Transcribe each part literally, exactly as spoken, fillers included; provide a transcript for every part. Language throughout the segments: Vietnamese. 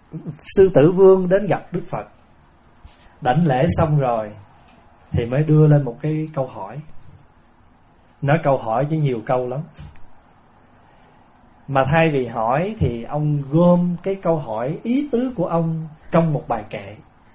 Sư Tử Vương đến gặp Đức Phật, đảnh lễ xong rồi thì mới đưa lên một cái câu hỏi. Nói câu hỏi chứ nhiều câu lắm, mà thay vì hỏi thì ông gom cái câu hỏi, ý tứ của ông trong một bài kệ.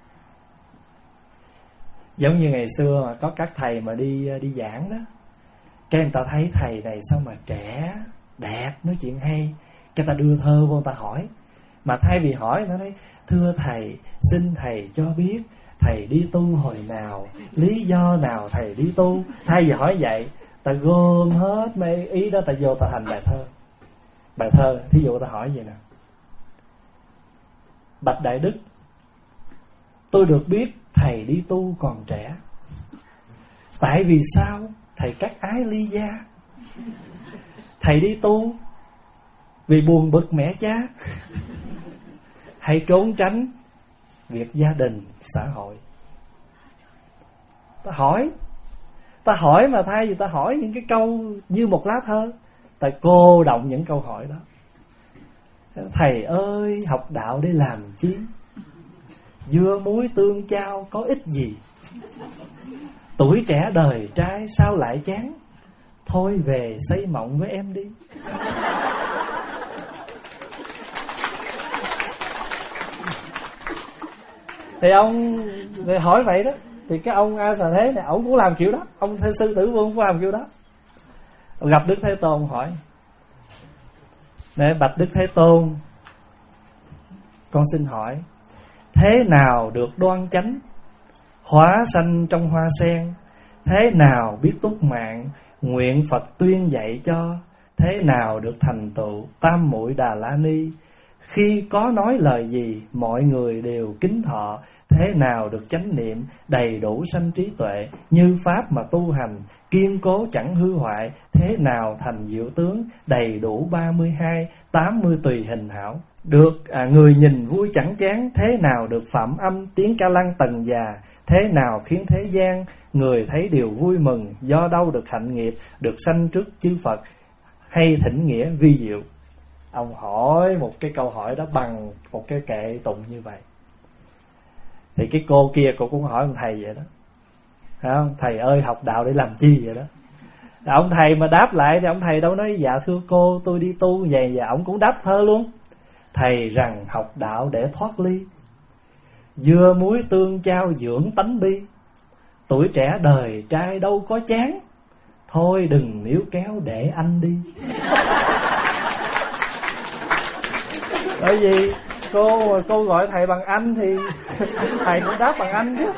Giống như ngày xưa mà có các thầy mà đi đi giảng đó, cái người ta thấy thầy này sao mà trẻ, đẹp, nói chuyện hay, cái ta đưa thơ vô người ta hỏi. Mà thay vì hỏi nó nói: thưa thầy, xin thầy cho biết thầy đi tu hồi nào, lý do nào thầy đi tu. Thay vì hỏi vậy, ta gom hết mấy ý đó, ta vô ta thành bài thơ. Bài thơ thí dụ ta hỏi vậy nè: bạch Đại Đức, tôi được biết thầy đi tu còn trẻ, tại vì sao thầy cắt ái ly gia? Thầy đi tu vì buồn bực mẹ cha, hay trốn tránh việc gia đình xã hội? Ta hỏi, ta hỏi mà thay vì ta hỏi những cái câu như một lá thơ, ta cô đọng những câu hỏi đó. Thầy ơi, học đạo để làm chi? Dưa muối tương chao có ích gì? Tuổi trẻ đời trai sao lại chán? Thôi về xây mộng với em đi. Thì ông thì hỏi vậy đó, thì cái ông A Xà Thế này, ông cũng làm kiểu đó. Ông Sư Tử Vương cũng làm kiểu đó. Gặp Đức Thế Tôn hỏi: để bạch Đức Thế Tôn, con xin hỏi, thế nào được đoan chánh, hóa sanh trong hoa sen? Thế nào biết túc mạng, nguyện Phật tuyên dạy cho? Thế nào được thành tựu tam muội Đà La Ni? Khi có nói lời gì, mọi người đều kính thọ. Thế nào được chánh niệm, đầy đủ sanh trí tuệ, như pháp mà tu hành, kiên cố chẳng hư hoại? Thế nào thành diệu tướng, đầy đủ ba mươi hai, tám mươi tùy hình hảo? Được à, người nhìn vui chẳng chán. Thế nào được phạm âm, tiếng ca lăng tần già? Thế nào khiến thế gian, người thấy điều vui mừng? Do đâu được hạnh nghiệp, được sanh trước chư Phật, hay thỉnh nghĩa vi diệu? Ông hỏi một cái câu hỏi đó bằng một cái kệ tụng như vậy. Thì cái cô kia cô cũng hỏi ông thầy vậy đó, phải không? Thầy ơi, học đạo để làm chi vậy đó? Ông thầy mà đáp lại thì ông thầy đâu nói dạ thưa cô, tôi đi tu vậy. Và ông cũng đáp thơ luôn: thầy rằng học đạo để thoát ly, dưa muối tương chao dưỡng tánh bi. Tuổi trẻ đời trai đâu có chán, thôi đừng níu kéo để anh đi. Bởi vì cô cô gọi thầy bằng anh thì thầy cũng đáp bằng anh chứ.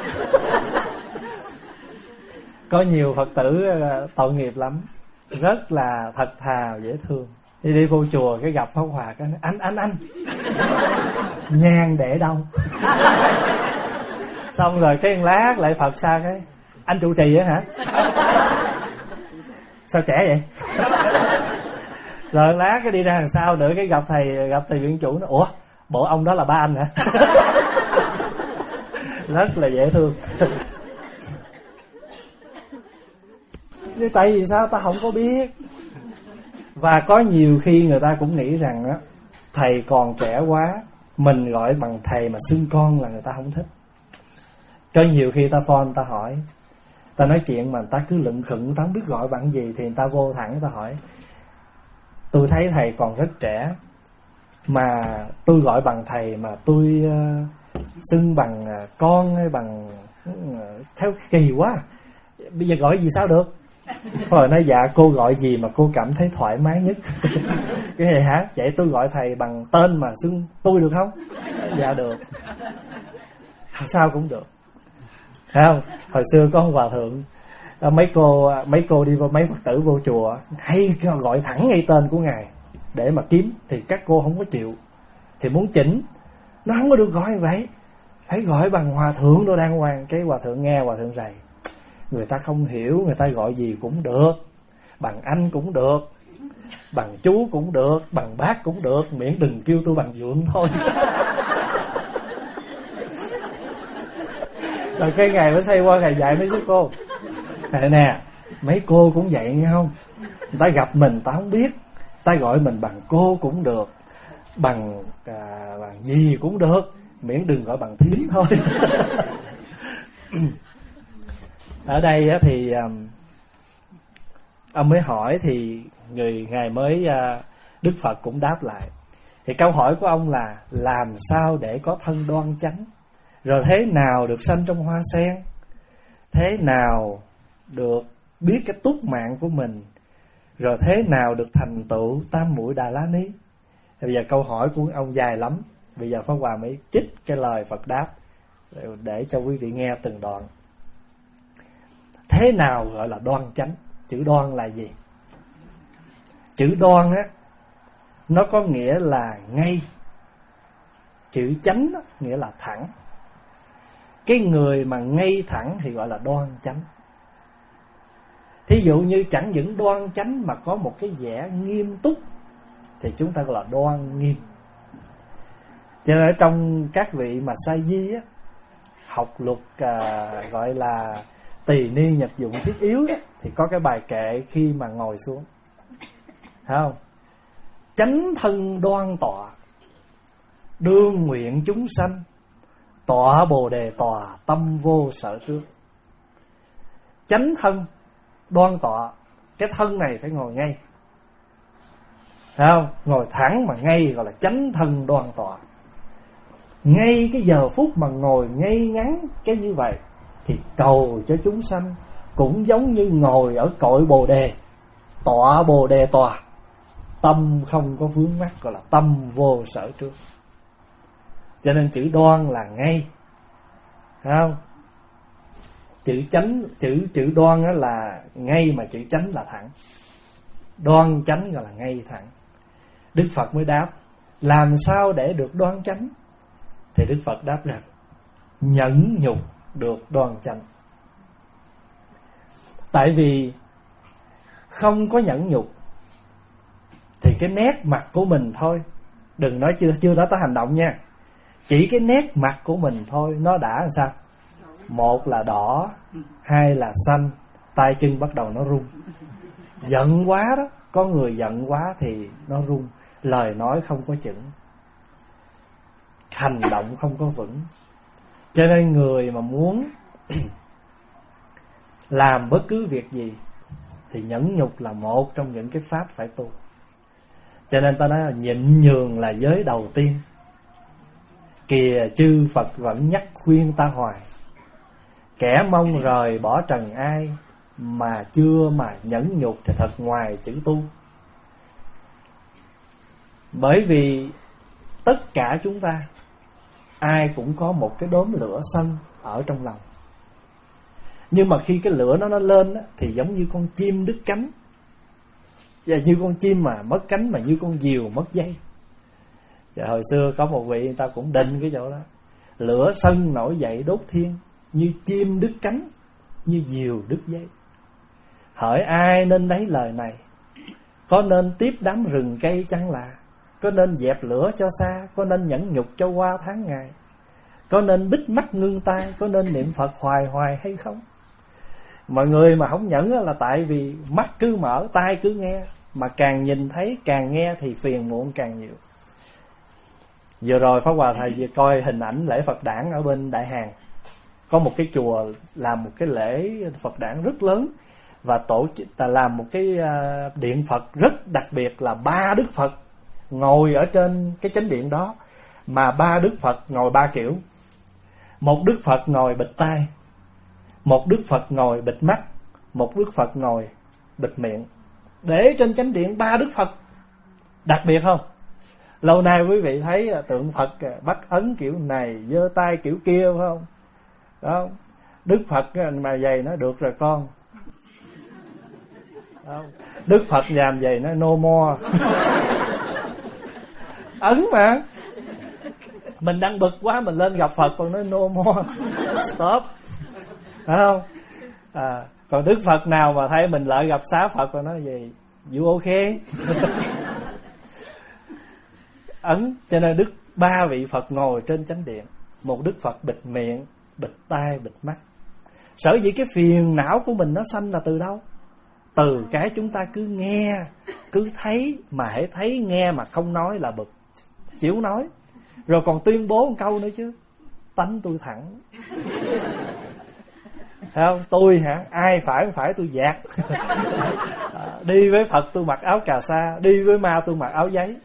Có nhiều Phật tử tội nghiệp lắm, rất là thật thà dễ thương. Đi đi vô chùa cái gặp Pháp Hòa cái anh anh anh nhang để đâu? Xong rồi cái lát lại Phật xa cái anh trụ trì á hả? Sao trẻ vậy? Rồi lát cái đi ra đằng sau nữa cái gặp thầy gặp thầy viện chủ nó: ủa bộ ông đó là ba anh hả? Rất là dễ thương. Nhưng tại vì sao ta không có biết. Và có nhiều khi người ta cũng nghĩ rằng á, thầy còn trẻ quá, mình gọi bằng thầy mà xưng con là người ta không thích. Có nhiều khi ta phone ta hỏi, ta nói chuyện mà người ta cứ lựng khựng, ta không biết gọi bằng gì, thì người ta vô thẳng ta hỏi: tôi thấy thầy còn rất trẻ, mà tôi gọi bằng thầy mà tôi uh, xưng bằng uh, con hay bằng uh, theo kỳ quá, bây giờ gọi gì sao được? Rồi nói dạ cô gọi gì mà cô cảm thấy thoải mái nhất? Cái này hả? Vậy tôi gọi thầy bằng tên mà xưng tôi được không? Dạ được. Sao cũng được, thấy không? Hồi xưa có một hòa thượng, mấy cô mấy cô đi vô, mấy Phật tử vô chùa hay gọi thẳng ngay tên của ngài để mà kiếm, thì các cô không có chịu, thì muốn chỉnh nó không có được gọi như vậy, phải gọi bằng hòa thượng đồ đàng hoàng. Cái hòa thượng nghe, hòa thượng rầy: người ta không hiểu, người ta gọi gì cũng được, bằng anh cũng được, bằng chú cũng được, bằng bác cũng được, miễn đừng kêu tôi bằng dượng thôi. Rồi cái ngày mới xoay qua ngày dạy mấy số cô: thầy nè, mấy cô cũng vậy nghe không? Người ta gặp mình ta không biết, ta gọi mình bằng cô cũng được, bằng à, bằng gì cũng được, miễn đừng gọi bằng thím thôi. Ở đây á, thì um, ông mới hỏi thì người ngài mới uh, Đức Phật cũng đáp lại. Thì câu hỏi của ông là làm sao để có thân đoan chánh, rồi thế nào được sanh trong hoa sen, thế nào được biết cái túc mạng của mình, rồi thế nào được thành tựu tam muội Đà La Ni. Bây giờ câu hỏi của ông dài lắm, bây giờ Pháp Hòa mới trích cái lời Phật đáp để cho quý vị nghe từng đoạn. Thế nào gọi là đoan chánh? Chữ đoan là gì? Chữ đoan á, nó có nghĩa là ngay. Chữ chánh á, nghĩa là thẳng. Cái người mà ngay thẳng thì gọi là đoan chánh. Thí dụ như chẳng những đoan chánh mà có một cái vẻ nghiêm túc thì chúng ta gọi là đoan nghiêm. Cho nên ở trong các vị mà sa di á, học luật à, gọi là tỳ ni nhật dụng thiết yếu đó, thì có cái bài kệ khi mà ngồi xuống, thấy không? Chánh thân đoan tọa, đương nguyện chúng sanh, tọa bồ đề tòa, tâm vô sở trước. Chánh thân đoan tọa, cái thân này phải ngồi ngay, thấy không? Ngồi thẳng mà ngay gọi là chánh thân đoan tọa. Ngay cái giờ phút mà ngồi ngay ngắn cái như vậy thì cầu cho chúng sanh cũng giống như ngồi ở cội bồ đề, tọa bồ đề tòa, tâm không có vướng mắc, gọi là tâm vô sở trước. Cho nên chữ đoan là ngay, thấy không? Chữ chánh, chữ chữ đoan đó là ngay, mà chữ chánh là thẳng. Đoan chánh gọi là ngay thẳng. Đức Phật mới đáp làm sao để được đoan chánh? Thì Đức Phật đáp rằng nhẫn nhục được đoan chánh. Tại vì không có nhẫn nhục thì cái nét mặt của mình thôi, đừng nói chưa chưa nói tới hành động nha, chỉ cái nét mặt của mình thôi nó đã làm sao? Một là đỏ, hai là xanh, tay chân bắt đầu nó run. Giận quá đó, có người giận quá thì nó run, lời nói không có chững, hành động không có vững. Cho nên người mà muốn làm bất cứ việc gì thì nhẫn nhục là một trong những cái pháp phải tu. Cho nên ta nói là nhịn nhường là giới đầu tiên. Kìa chư Phật vẫn nhắc khuyên ta hoài, kẻ mong rời bỏ trần ai, mà chưa mà nhẫn nhục thì thật ngoài chữ tu. Bởi vì tất cả chúng ta ai cũng có một cái đốm lửa sân ở trong lòng. Nhưng mà khi cái lửa nó nó lên á, thì giống như con chim đứt cánh, và như con chim mà mất cánh, mà như con diều mất dây. Và hồi xưa có một vị người ta cũng định cái chỗ đó, lửa sân nổi dậy đốt thiên, như chim đứt cánh, như diều đứt dây. Hỏi ai nên lấy lời này? Có nên tiếp đám rừng cây chăng là? Có nên dẹp lửa cho xa? Có nên nhẫn nhục cho qua tháng ngày? Có nên bít mắt ngưng tay? Có nên niệm Phật hoài hoài hay không? Mọi người mà không nhẫn là tại vì mắt cứ mở, tai cứ nghe, mà càng nhìn thấy càng nghe thì phiền muộn càng nhiều. Vừa rồi Pháp Hòa thầy vừa coi hình ảnh lễ Phật đản ở bên Đại Hàn. Có một cái chùa làm một cái lễ Phật đản rất lớn, và tổ chức làm một cái điện Phật rất đặc biệt, là ba Đức Phật ngồi ở trên cái chánh điện đó. Mà ba Đức Phật ngồi ba kiểu. Một Đức Phật ngồi bịt tai, một Đức Phật ngồi bịt mắt, một Đức Phật ngồi bịt miệng. Để trên chánh điện ba Đức Phật. Đặc biệt không? Lâu nay quý vị thấy tượng Phật bắt ấn kiểu này, giơ tay kiểu kia phải không? Đó. Đức Phật mà vậy nó được rồi con. Đó. Đức Phật làm vậy nó no more. Ấn mà. Mình đang bực quá mình lên gặp Phật còn nói no more, stop, phải không? À, còn Đức Phật nào mà thấy mình lại gặp xá Phật và nói gì you okay. Ấn. Cho nên Đức ba vị Phật ngồi trên chánh điện, một Đức Phật bịt miệng, bịt tai, bịt mắt. Sở dĩ cái phiền não của mình nó sanh là từ đâu? Từ cái chúng ta cứ nghe, cứ thấy, mà hãy thấy nghe mà không nói là bực. chịu nói. Rồi còn tuyên bố một câu nữa chứ: tánh tôi thẳng. Thấy không? Tôi hả? Ai phải phải tôi dạt. À, đi với Phật tôi mặc áo cà sa, đi với ma tôi mặc áo giấy.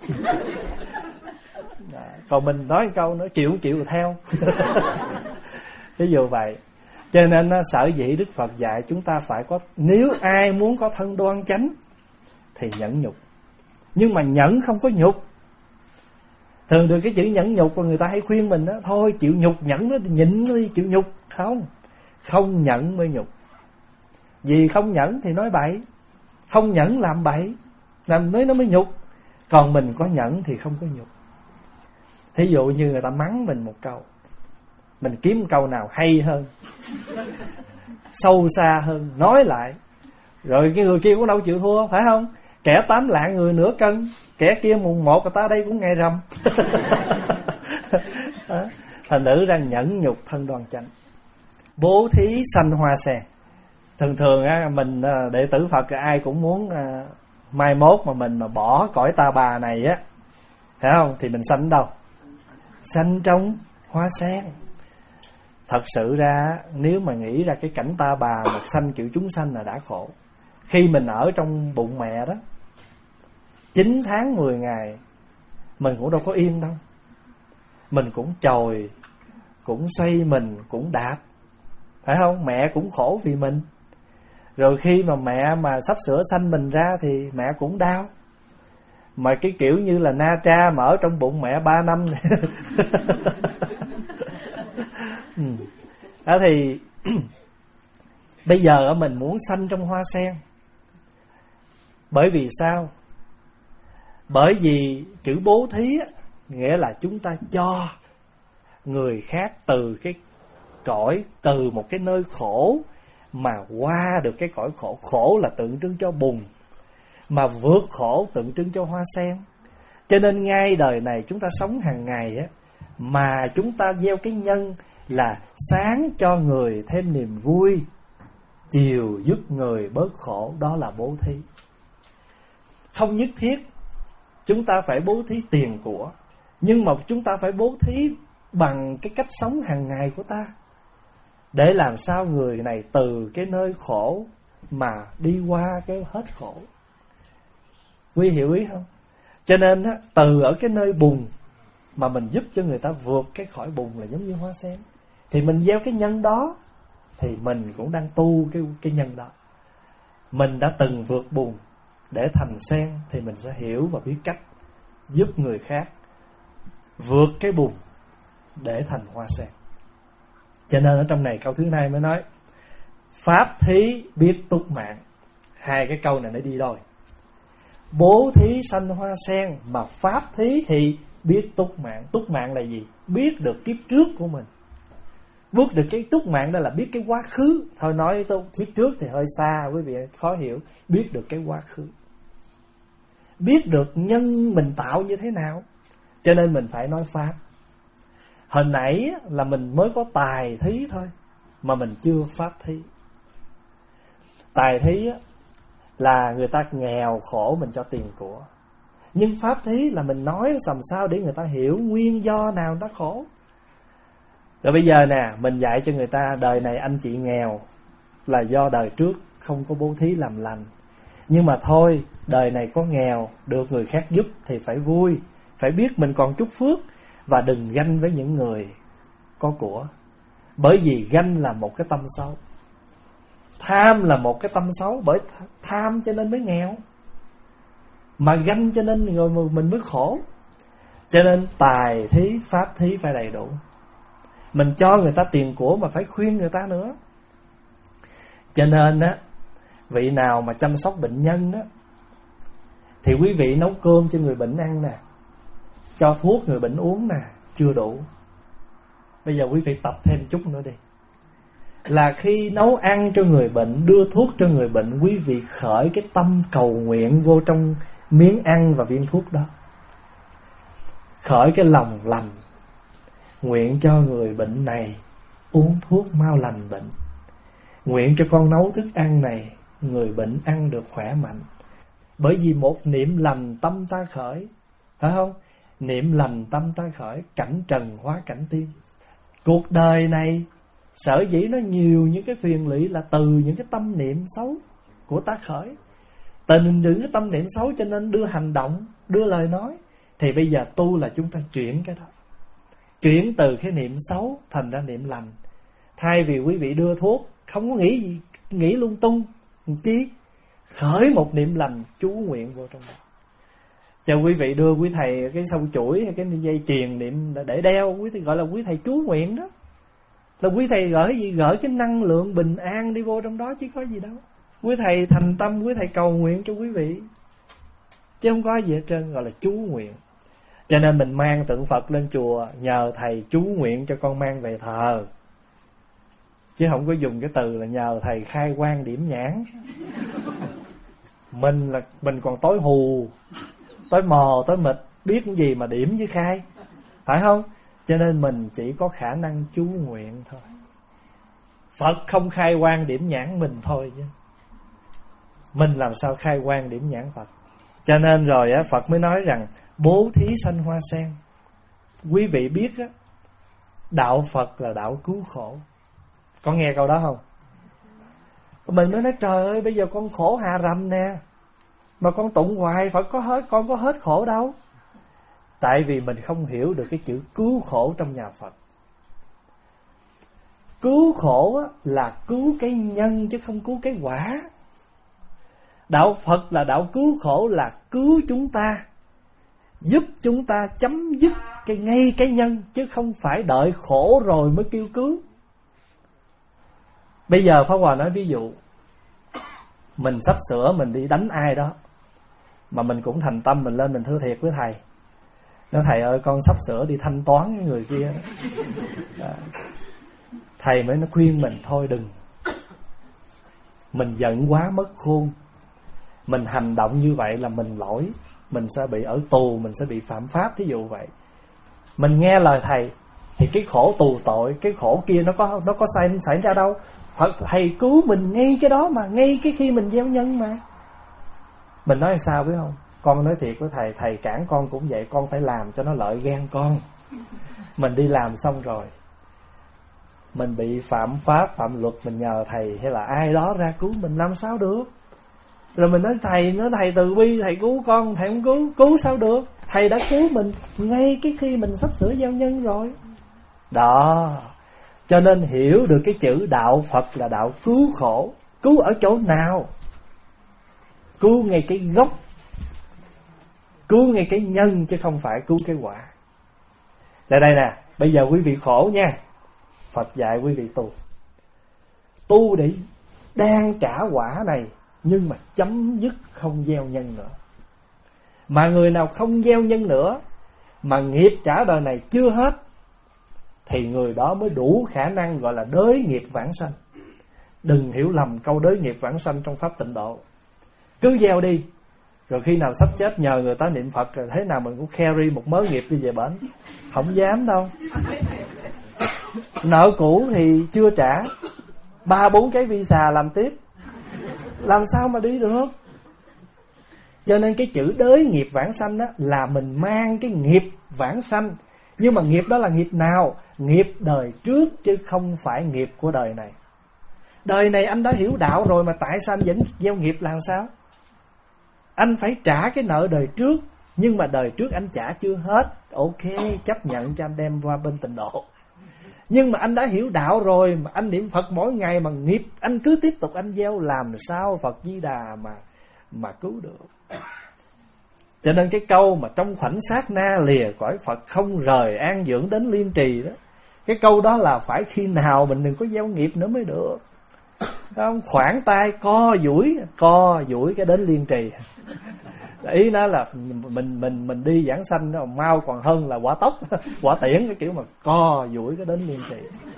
À, còn mình nói một câu nữa, chịu chịu theo. Ví dụ vậy. Cho nên sở dĩ Đức Phật dạy chúng ta phải có, nếu ai muốn có thân đoan chánh thì nhẫn nhục. Nhưng mà nhẫn không có nhục. Thường được cái chữ nhẫn nhục và người ta hay khuyên mình đó, thôi chịu nhục, nhẫn nó, nhịn nó đi, chịu nhục. Không, không nhẫn mới nhục. Vì không nhẫn thì nói bậy, không nhẫn làm bậy, làm nói nó mới nhục. Còn mình có nhẫn thì không có nhục. Thí dụ như người ta mắng mình một câu, mình kiếm câu nào hay hơn, sâu xa hơn, nói lại. Rồi cái người kia cũng đâu chịu thua, phải không? Kẻ tám lạng người nửa cân, kẻ kia mùng một, người ta đây cũng ngày rằm. Thành nữ ra nhẫn nhục thân đoan chánh. Bố thí sanh hoa sen. Thường thường á, mình đệ tử Phật ai cũng muốn mai mốt mà mình mà bỏ cõi ta bà này á, phải không? Thì mình sanh đâu? Sanh trong hoa sen. Thật sự ra nếu mà nghĩ ra cái cảnh ta bà một sanh kiểu chúng sanh là đã khổ. Khi mình ở trong bụng mẹ đó chín tháng mười ngày, mình cũng đâu có yên đâu. Mình cũng chồi, cũng xoay mình, cũng đạp, phải không? Mẹ cũng khổ vì mình. Rồi khi mà mẹ mà sắp sửa sanh mình ra thì mẹ cũng đau. Mà cái kiểu như là Na Tra mà ở trong bụng mẹ ba năm. Ừ. Đó thì bây giờ mình muốn sanh trong hoa sen. Bởi vì sao? Bởi vì chữ bố thí á, nghĩa là chúng ta cho người khác từ cái cõi, từ một cái nơi khổ mà qua được cái cõi khổ. Khổ là tượng trưng cho bùn, mà vượt khổ tượng trưng cho hoa sen. Cho nên ngay đời này chúng ta sống hàng ngày á, mà chúng ta gieo cái nhân là sáng cho người thêm niềm vui, chiều giúp người bớt khổ, đó là bố thí. Không nhất thiết chúng ta phải bố thí tiền của, nhưng mà chúng ta phải bố thí bằng cái cách sống hàng ngày của ta, để làm sao người này từ cái nơi khổ mà đi qua cái hết khổ. Quý hiểu ý không? Cho nên á, từ ở cái nơi bùn mà mình giúp cho người ta vượt cái khỏi bùn là giống như hoa sen. Thì mình gieo cái nhân đó thì mình cũng đang tu cái, cái nhân đó. Mình đã từng vượt bùn để thành sen thì mình sẽ hiểu và biết cách giúp người khác vượt cái bùn để thành hoa sen. Cho nên ở trong này câu thứ hai mới nói pháp thí biết túc mạng. Hai cái câu này nó đi đôi. Bố thí sanh hoa sen, mà pháp thí thì biết túc mạng. Túc mạng là gì? Biết được kiếp trước của mình. Bước được cái túc mạng đó là biết cái quá khứ. Thôi nói kiếp trước thì hơi xa, quý vị khó hiểu. Biết được cái quá khứ, biết được nhân mình tạo như thế nào. Cho nên mình phải nói pháp. Hồi nãy là mình mới có tài thí thôi, mà mình chưa pháp thí. Tài thí là người ta nghèo khổ mình cho tiền của. Nhưng pháp thí là mình nói làm sao để người ta hiểu nguyên do nào người ta khổ. Rồi bây giờ nè, mình dạy cho người ta đời này anh chị nghèo là do đời trước không có bố thí làm lành. Nhưng mà thôi, đời này có nghèo, được người khác giúp thì phải vui, phải biết mình còn chút phước, và đừng ganh với những người có của. Bởi vì ganh là một cái tâm xấu, tham là một cái tâm xấu. Bởi tham cho nên mới nghèo, mà ganh cho nên rồi mình mới khổ. Cho nên tài thí, pháp thí phải đầy đủ. Mình cho người ta tiền của mà phải khuyên người ta nữa. Cho nên á, vị nào mà chăm sóc bệnh nhân á, thì quý vị nấu cơm cho người bệnh ăn nè, cho thuốc người bệnh uống nè, chưa đủ. Bây giờ quý vị tập thêm chút nữa đi. Là khi nấu ăn cho người bệnh, đưa thuốc cho người bệnh, quý vị khởi cái tâm cầu nguyện vô trong miếng ăn và viên thuốc đó. Khởi cái lòng lành, nguyện cho người bệnh này uống thuốc mau lành bệnh. Nguyện cho con nấu thức ăn này, người bệnh ăn được khỏe mạnh. Bởi vì một niệm lành tâm ta khởi, phải không? Niệm lành tâm ta khởi, cảnh trần hóa cảnh tiên. Cuộc đời này sở dĩ nó nhiều những cái phiền lụy là từ những cái tâm niệm xấu của ta khởi. Từ những cái tâm niệm xấu cho nên đưa hành động, đưa lời nói. Thì bây giờ tu là chúng ta chuyển cái đó, chuyển từ cái niệm xấu thành ra niệm lành. Thay vì quý vị đưa thuốc, không có nghĩ gì, nghĩ lung tung chi, khởi một niệm lành chú nguyện vô trong đó. Cho quý vị đưa quý thầy cái sâu chuỗi hay cái dây chuyền niệm để đeo, quý thầy gọi là quý thầy chú nguyện đó. Là quý thầy gửi gì? Gửi cái năng lượng bình an đi vô trong đó chứ có gì đâu. Quý thầy thành tâm, quý thầy cầu nguyện cho quý vị, chứ không có gì hết trơn, gọi là chú nguyện. Cho nên mình mang tượng Phật lên chùa, nhờ thầy chú nguyện cho con mang về thờ, chứ không có dùng cái từ là nhờ thầy khai quang điểm nhãn. Mình là mình còn tối hù, tối mò, tối mịt, biết cái gì mà điểm với khai, phải không? Cho nên mình chỉ có khả năng chú nguyện thôi. Phật không khai quang điểm nhãn mình thôi chứ mình làm sao khai quang điểm nhãn Phật. Cho nên rồi á, Phật mới nói rằng bố thí sanh hoa sen. Quý vị biết á, đạo Phật là đạo cứu khổ. Có nghe câu đó không? Mình mới nói trời ơi, bây giờ con khổ hà rầm nè, mà con tụng hoài Phật có hết, con có hết khổ đâu. Tại vì mình không hiểu được cái chữ cứu khổ trong nhà Phật. Cứu khổ á, là cứu cái nhân chứ không cứu cái quả. Đạo Phật là đạo cứu khổ, là cứu chúng ta, giúp chúng ta chấm dứt cái ngay cái nhân, chứ không phải đợi khổ rồi mới kêu cứu. Bây giờ Pháp Hòa nói ví dụ, mình sắp sửa mình đi đánh ai đó, mà mình cũng thành tâm mình lên mình thưa thiệt với thầy, nói thầy ơi con sắp sửa đi thanh toán với người kia đó. Thầy mới nó khuyên mình thôi đừng, mình giận quá mất khôn, mình hành động như vậy là mình lỗi, mình sẽ bị ở tù, mình sẽ bị phạm pháp, thí dụ vậy. Mình nghe lời thầy thì cái khổ tù tội, cái khổ kia nó có nó có xảy, xảy ra đâu. Phật thầy cứu mình ngay cái đó mà, ngay cái khi mình gieo nhân mà. Mình nói sao biết không? Con nói thiệt với thầy, thầy cản con cũng vậy, con phải làm cho nó lợi gan con. Mình đi làm xong rồi, mình bị phạm pháp, phạm luật, mình nhờ thầy hay là ai đó ra cứu mình làm sao được. Rồi mình nói thầy, nói thầy từ bi, thầy cứu con, thầy không cứu, cứu sao được. Thầy đã cứu mình ngay cái khi mình sắp sửa gieo nhân rồi. Đó, cho nên hiểu được cái chữ đạo Phật là đạo cứu khổ. Cứu ở chỗ nào? Cứu ngay cái gốc, cứu ngay cái nhân, chứ không phải cứu cái quả. Lại đây nè, bây giờ quý vị khổ nha, Phật dạy quý vị tu, tu để đang trả quả này, nhưng mà chấm dứt không gieo nhân nữa. Mà người nào không gieo nhân nữa, mà nghiệp trả đời này chưa hết, thì người đó mới đủ khả năng gọi là đới nghiệp vãng sanh. Đừng hiểu lầm câu đới nghiệp vãng sanh trong Pháp Tịnh Độ. Cứ gieo đi, rồi khi nào sắp chết nhờ người ta niệm Phật, rồi thế nào mình cũng carry một mớ nghiệp đi về bển. Không dám đâu. Nợ cũ thì chưa trả, ba bốn cái visa làm tiếp, làm sao mà đi được. Cho nên cái chữ đới nghiệp vãng sanh đó là mình mang cái nghiệp vãng sanh. Nhưng mà nghiệp đó là nghiệp nào? Nghiệp đời trước chứ không phải nghiệp của đời này. Đời này anh đã hiểu đạo rồi mà tại sao anh vẫn gieo nghiệp là sao? Anh phải trả cái nợ đời trước, nhưng mà đời trước anh trả chưa hết. Ok, chấp nhận cho anh đem qua bên Tịnh Độ. Nhưng mà anh đã hiểu đạo rồi, mà anh niệm Phật mỗi ngày mà nghiệp anh cứ tiếp tục anh gieo, làm sao Phật Di Đà mà mà cứu được. Cho nên cái câu mà trong khoảnh sát na lìa cõi Phật không rời an dưỡng đến liên trì đó, cái câu đó là phải khi nào mình đừng có gieo nghiệp nữa mới được. Không, khoảng tay co duỗi, co duỗi cái đến liên trì. Ý nó là mình mình mình đi giảng sanh nó mau còn hơn là quả tốc, quả tiễn, cái kiểu mà co duỗi cái đến liên trì.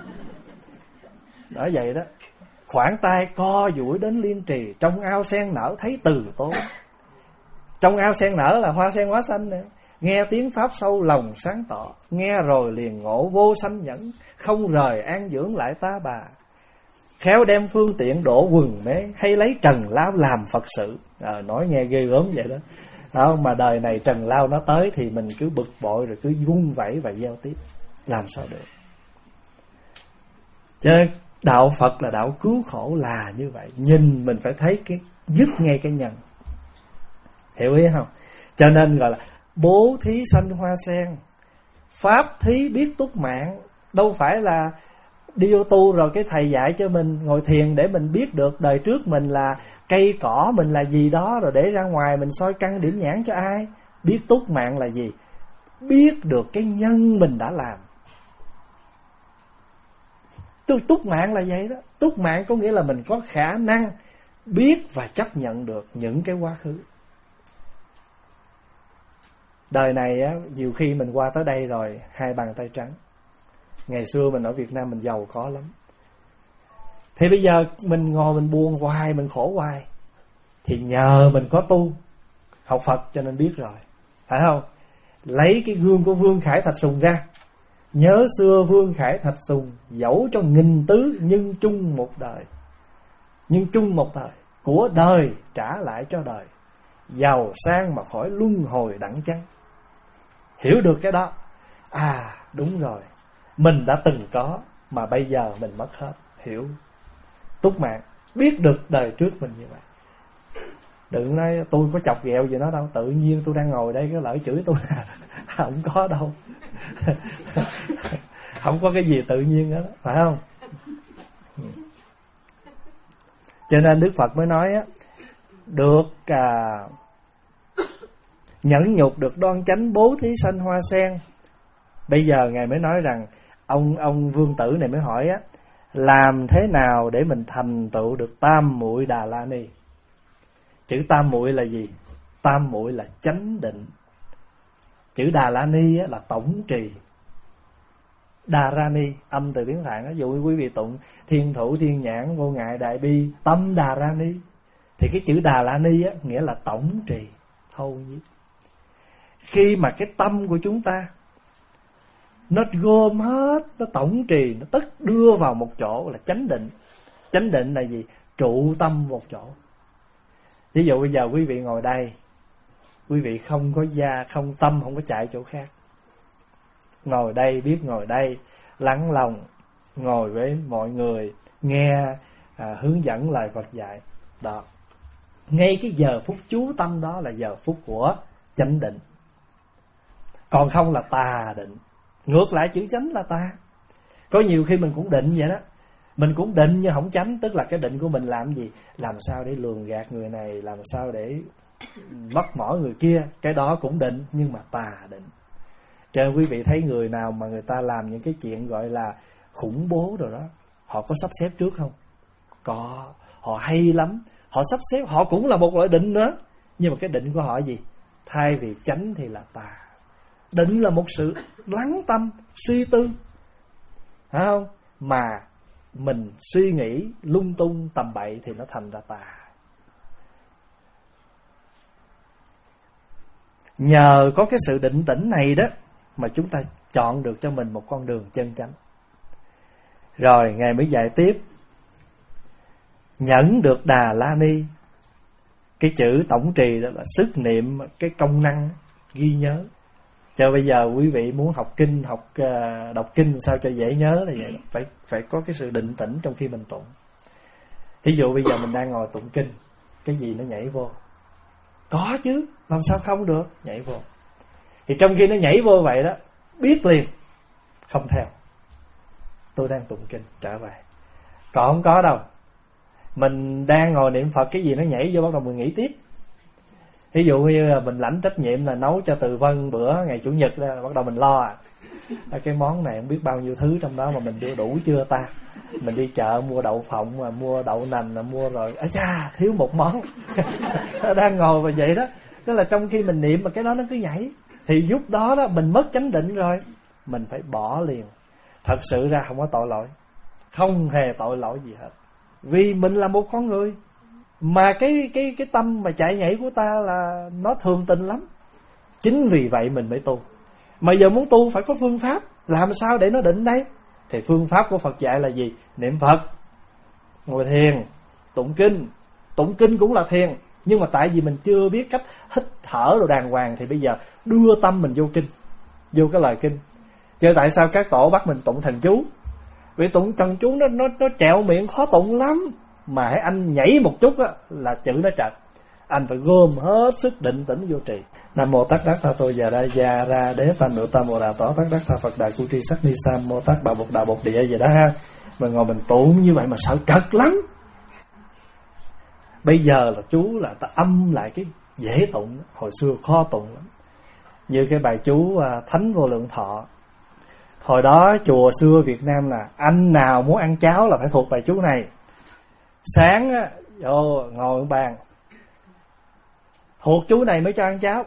Đó vậy đó. Khoảng tay co duỗi đến liên trì, trong ao sen nở thấy từ tốn. Trong ao sen nở là hoa sen hóa xanh nè. Nghe tiếng pháp sâu lòng sáng tỏ, nghe rồi liền ngộ vô sanh nhẫn, không rời an dưỡng lại ta bà. Khéo đem phương tiện đổ quần mế, hay lấy trần lao làm Phật sự. À, nói nghe ghê gớm vậy đó. đó. Mà đời này trần lao nó tới thì mình cứ bực bội rồi cứ vung vẩy và giao tiếp, làm sao được. Cho nên đạo Phật là đạo cứu khổ là như vậy. Nhìn mình phải thấy cái dứt ngay cái nhân, hiểu ý không? Cho nên gọi là bố thí sanh hoa sen, pháp thí biết túc mạng. Đâu phải là đi vô tu rồi cái thầy dạy cho mình ngồi thiền để mình biết được đời trước mình là cây cỏ, mình là gì đó, rồi để ra ngoài mình soi căn điểm nhãn cho ai. Biết túc mạng là gì? Biết được cái nhân mình đã làm. Túc mạng là vậy đó. Túc mạng có nghĩa là mình có khả năng biết và chấp nhận được những cái quá khứ. Đời này á, nhiều khi mình qua tới đây rồi hai bàn tay trắng. Ngày xưa mình ở Việt Nam mình giàu có lắm. Thì bây giờ mình ngồi mình buồn hoài, mình khổ hoài. Thì nhờ mình có tu, học Phật cho nên biết rồi, phải không? Lấy cái gương của Vương Khải Thạch Sùng ra. Nhớ xưa Vương Khải Thạch Sùng dẫu cho nghìn tứ nhưng chung một đời. Nhưng chung một đời, của đời trả lại cho đời, giàu sang mà khỏi luân hồi đặng chăng. Hiểu được cái đó, à đúng rồi, mình đã từng có mà bây giờ mình mất hết. Hiểu túc mạng, biết được đời trước mình như vậy. Đừng nói tôi có chọc ghẹo gì nó đâu, tự nhiên tôi đang ngồi đây cái lỡ chửi tôi không có đâu. Không có cái gì tự nhiên đó, phải không? Cho nên Đức Phật mới nói á, được à, nhẫn nhục, được đoan chánh, bố thí sanh hoa sen. Bây giờ Ngài mới nói rằng ông ông vương tử này mới hỏi á, làm thế nào để mình thành tựu được tam muội Đà La Ni? Chữ tam muội là gì? Tam muội là chánh định. Chữ Đà La Ni á, là tổng trì. Đà Ra Ni, âm từ tiếng Phạn á, dụ quý vị tụng thiên thủ thiên nhãn vô ngại đại bi tâm Đà Ra Ni, thì cái chữ Đà La Ni á, nghĩa là tổng trì, thâu nhiếp. Khi mà cái tâm của chúng ta nó gom hết, nó tổng trì, nó tất đưa vào một chỗ là chánh định. Chánh định là gì? Trụ tâm một chỗ. Ví dụ bây giờ quý vị ngồi đây, quý vị không có da, không tâm, không có chạy chỗ khác. Ngồi đây, biết ngồi đây, lắng lòng, ngồi với mọi người, nghe à, hướng dẫn lời Phật dạy. Đó. Ngay cái giờ phút chú tâm đó là giờ phút của chánh định. Còn không là tà định. Ngược lại chữ chánh là tà. Có nhiều khi mình cũng định vậy đó, mình cũng định nhưng không chánh. Tức là cái định của mình làm gì? Làm sao để lường gạt người này, làm sao để mất mỏ người kia. Cái đó cũng định nhưng mà tà định. Cho nên quý vị thấy người nào mà người ta làm những cái chuyện gọi là khủng bố rồi đó, họ có sắp xếp trước không? Có. Họ hay lắm. Họ sắp xếp, họ cũng là một loại định nữa. Nhưng mà cái định của họ gì? Thay vì chánh thì là tà. Định là một sự lắng tâm, suy tư, phải không? Mà mình suy nghĩ lung tung tầm bậy thì nó thành ra tà. Nhờ có cái sự định tĩnh này đó mà chúng ta chọn được cho mình một con đường chân chánh. Rồi Ngài mới dạy tiếp, nhẫn được Đà La Ni. Cái chữ tổng trì đó là sức niệm, cái công năng ghi nhớ. Cho bây giờ quý vị muốn học kinh, học uh, đọc kinh sao cho dễ nhớ là vậy. Phải phải có cái sự định tĩnh trong khi mình tụng. Ví dụ bây giờ mình đang ngồi tụng kinh, cái gì nó nhảy vô? Có chứ, làm sao không được, nhảy vô. Thì trong khi nó nhảy vô vậy đó, biết liền, không theo. Tôi đang tụng kinh, trở về. Còn không có đâu. Mình đang ngồi niệm Phật, cái gì nó nhảy vô bắt đầu mình nghĩ tiếp. Ví dụ như là mình lãnh trách nhiệm là nấu cho Từ Vân bữa ngày Chủ nhật đó, bắt đầu mình lo à. Cái món này không biết bao nhiêu thứ trong đó mà mình đưa đủ chưa ta. Mình đi chợ mua đậu phộng, mà mua đậu nành, mà mua rồi, á cha, thiếu một món. Đang ngồi và vậy đó. Tức là trong khi mình niệm mà cái đó nó cứ nhảy, thì lúc đó đó mình mất chánh định rồi. Mình phải bỏ liền. Thật sự ra không có tội lỗi, không hề tội lỗi gì hết. Vì mình là một con người, mà cái cái cái tâm mà chạy nhảy của ta là nó thường tình lắm. Chính vì vậy mình mới tu. Mà giờ muốn tu phải có phương pháp. Làm sao để nó định đây? Thì phương pháp của Phật dạy là gì? Niệm Phật, ngồi thiền, tụng kinh. Tụng kinh cũng là thiền. Nhưng mà tại vì mình chưa biết cách hít thở đồ đàng hoàng, thì bây giờ đưa tâm mình vô kinh, vô cái lời kinh. Chứ tại sao các tổ bắt mình tụng thần chú? Vì tụng thần chú nó nó nó trẹo miệng khó tụng lắm. Mà hãy anh nhảy một chút á là chữ nó trật. Anh phải gom hết sức định tĩnh vô trì. Nam mô Tát Đát Tha Tô Già Đa Già Ra Đế Tam Nụ Tam Mô Đà Tỏ Tát Đát Tha Phật Đà Cu Tri Sắc Ni Sam Mô Tát Bà Bột Đà Bột Địa vậy đó ha. Mà ngồi mình tụng như vậy mà sợ trật lắm. Bây giờ là chú là ta âm lại cái dễ tụng, hồi xưa khó tụng lắm. Như cái bài chú Thánh Vô Lượng Thọ. Hồi đó chùa xưa Việt Nam là anh nào muốn ăn cháo là phải thuộc bài chú này. Sáng á, vô ngồi ở bàn thuộc chú này mới cho ăn cháo.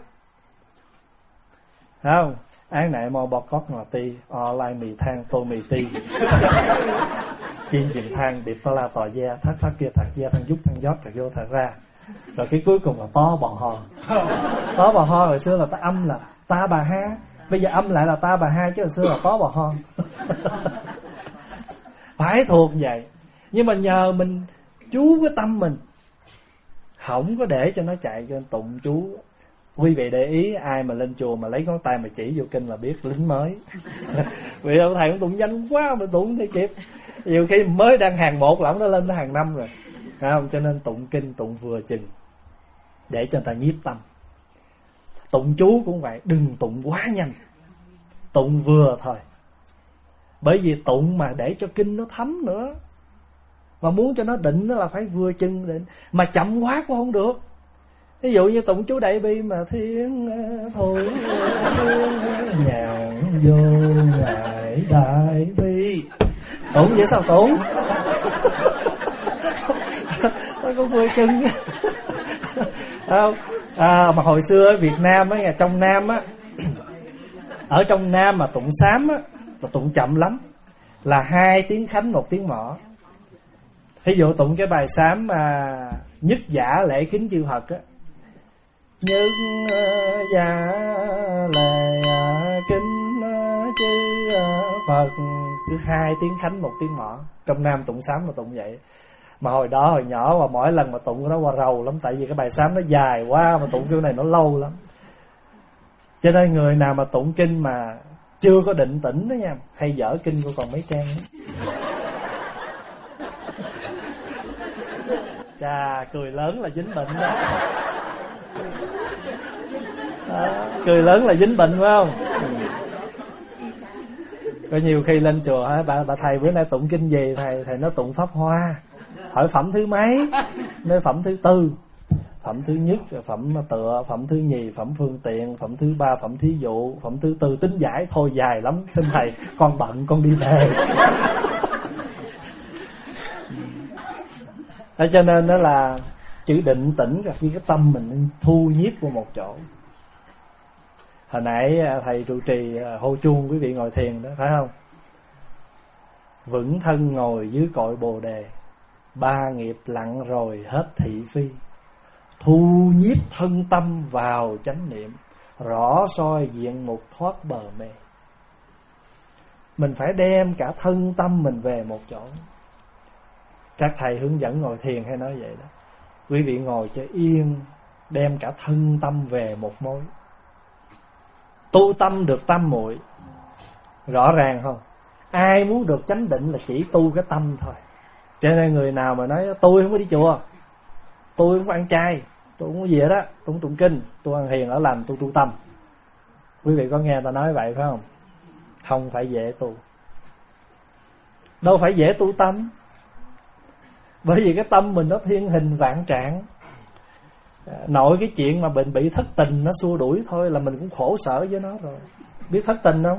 Thấy không? Án nại mò bọt cót ngò ti, o lai mì thang tô mì ti. Chiên chìm thang điệp phá la tò gia, thác thác kia thạc gia, thang giúp thang giót thạc vô thạc ra. Rồi cái cuối cùng là to bò ho. To bò ho hồi xưa là ta âm là ta bà ha. Bây giờ âm lại là ta bà ha, chứ hồi xưa là to bò ho. Phải thuộc vậy. Nhưng mà nhờ mình chú với tâm mình, không có để cho nó chạy, cho nên tụng chú. Quý vị để ý, ai mà lên chùa mà lấy ngón tay mà chỉ vô kinh là biết lính mới. Vì ông thầy cũng tụng nhanh quá mà tụng không kịp. Nhiều khi mới đang hàng một là ông đã lên tới hàng năm rồi. Phải không? Cho nên tụng kinh tụng vừa chừng để cho người ta nhiếp tâm. Tụng chú cũng vậy, đừng tụng quá nhanh, tụng vừa thôi. Bởi vì tụng mà để cho kinh nó thấm nữa. Mà muốn cho nó định nó là phải vừa chừng định. Mà chậm quá cũng không được. Ví dụ như tụng chú Đại Bi mà thiên thủ nhàn vô ngại Đại Bi, tụng vậy sao tụng? Nó có vừa chừng. Không? À, mà hồi xưa ở Việt Nam á, trong Nam á, ở trong Nam mà tụng sám á là tụng chậm lắm, là hai tiếng khánh một tiếng mõ. Ví dụ tụng cái bài sám mà nhất giả lễ kính chư Phật á, nhất giả lễ kính chư Phật, cứ hai tiếng khánh một tiếng mõ. Trong Nam tụng sám mà tụng vậy. Mà hồi đó hồi nhỏ và mỗi lần mà tụng nó qua rầu lắm, tại vì cái bài sám nó dài quá, mà tụng kiểu này nó lâu lắm. Cho nên người nào mà tụng kinh mà chưa có định tĩnh đó nha, hay dở kinh của còn mấy trang nữa. Chà, cười lớn là dính bệnh đó. Đó, cười lớn là dính bệnh phải không? Ừ. Có nhiều khi lên chùa hả, bà, bà thầy bữa nay tụng kinh gì? Thầy thầy nó tụng Pháp Hoa. Hỏi phẩm thứ mấy? Nói phẩm thứ tư. Phẩm thứ nhất, phẩm tựa, phẩm thứ nhì, phẩm phương tiện, phẩm thứ ba, phẩm thí dụ, phẩm thứ tư tính giải. Thôi dài lắm, xin thầy, con bận con đi về. Thế cho nên đó là chữ định tĩnh là khi cái tâm mình thu nhiếp vào một chỗ. Hồi nãy thầy trụ trì hô chuông quý vị ngồi thiền đó, phải không? Vững thân ngồi dưới cội bồ đề, ba nghiệp lặng rồi hết thị phi. Thu nhiếp thân tâm vào chánh niệm, rõ soi diện mục thoát bờ mê. Mình phải đem cả thân tâm mình về một chỗ. Các thầy hướng dẫn ngồi thiền hay nói vậy đó. Quý vị ngồi cho yên, đem cả thân tâm về một mối. Tu tâm được tam muội, rõ ràng không? Ai muốn được chánh định là chỉ tu cái tâm thôi. Cho nên người nào mà nói tôi không có đi chùa, tôi không có ăn chay, tôi không có gì hết đó, tôi không tụng kinh, tôi ăn hiền ở lành, tôi tu tâm. Quý vị có nghe ta nói vậy phải không? Không phải dễ tu. Đâu phải dễ tu tâm. Bởi vì cái tâm mình nó thiên hình vạn trạng. Nội cái chuyện mà bệnh bị thất tình nó xua đuổi thôi là mình cũng khổ sở với nó rồi. Biết thất tình không?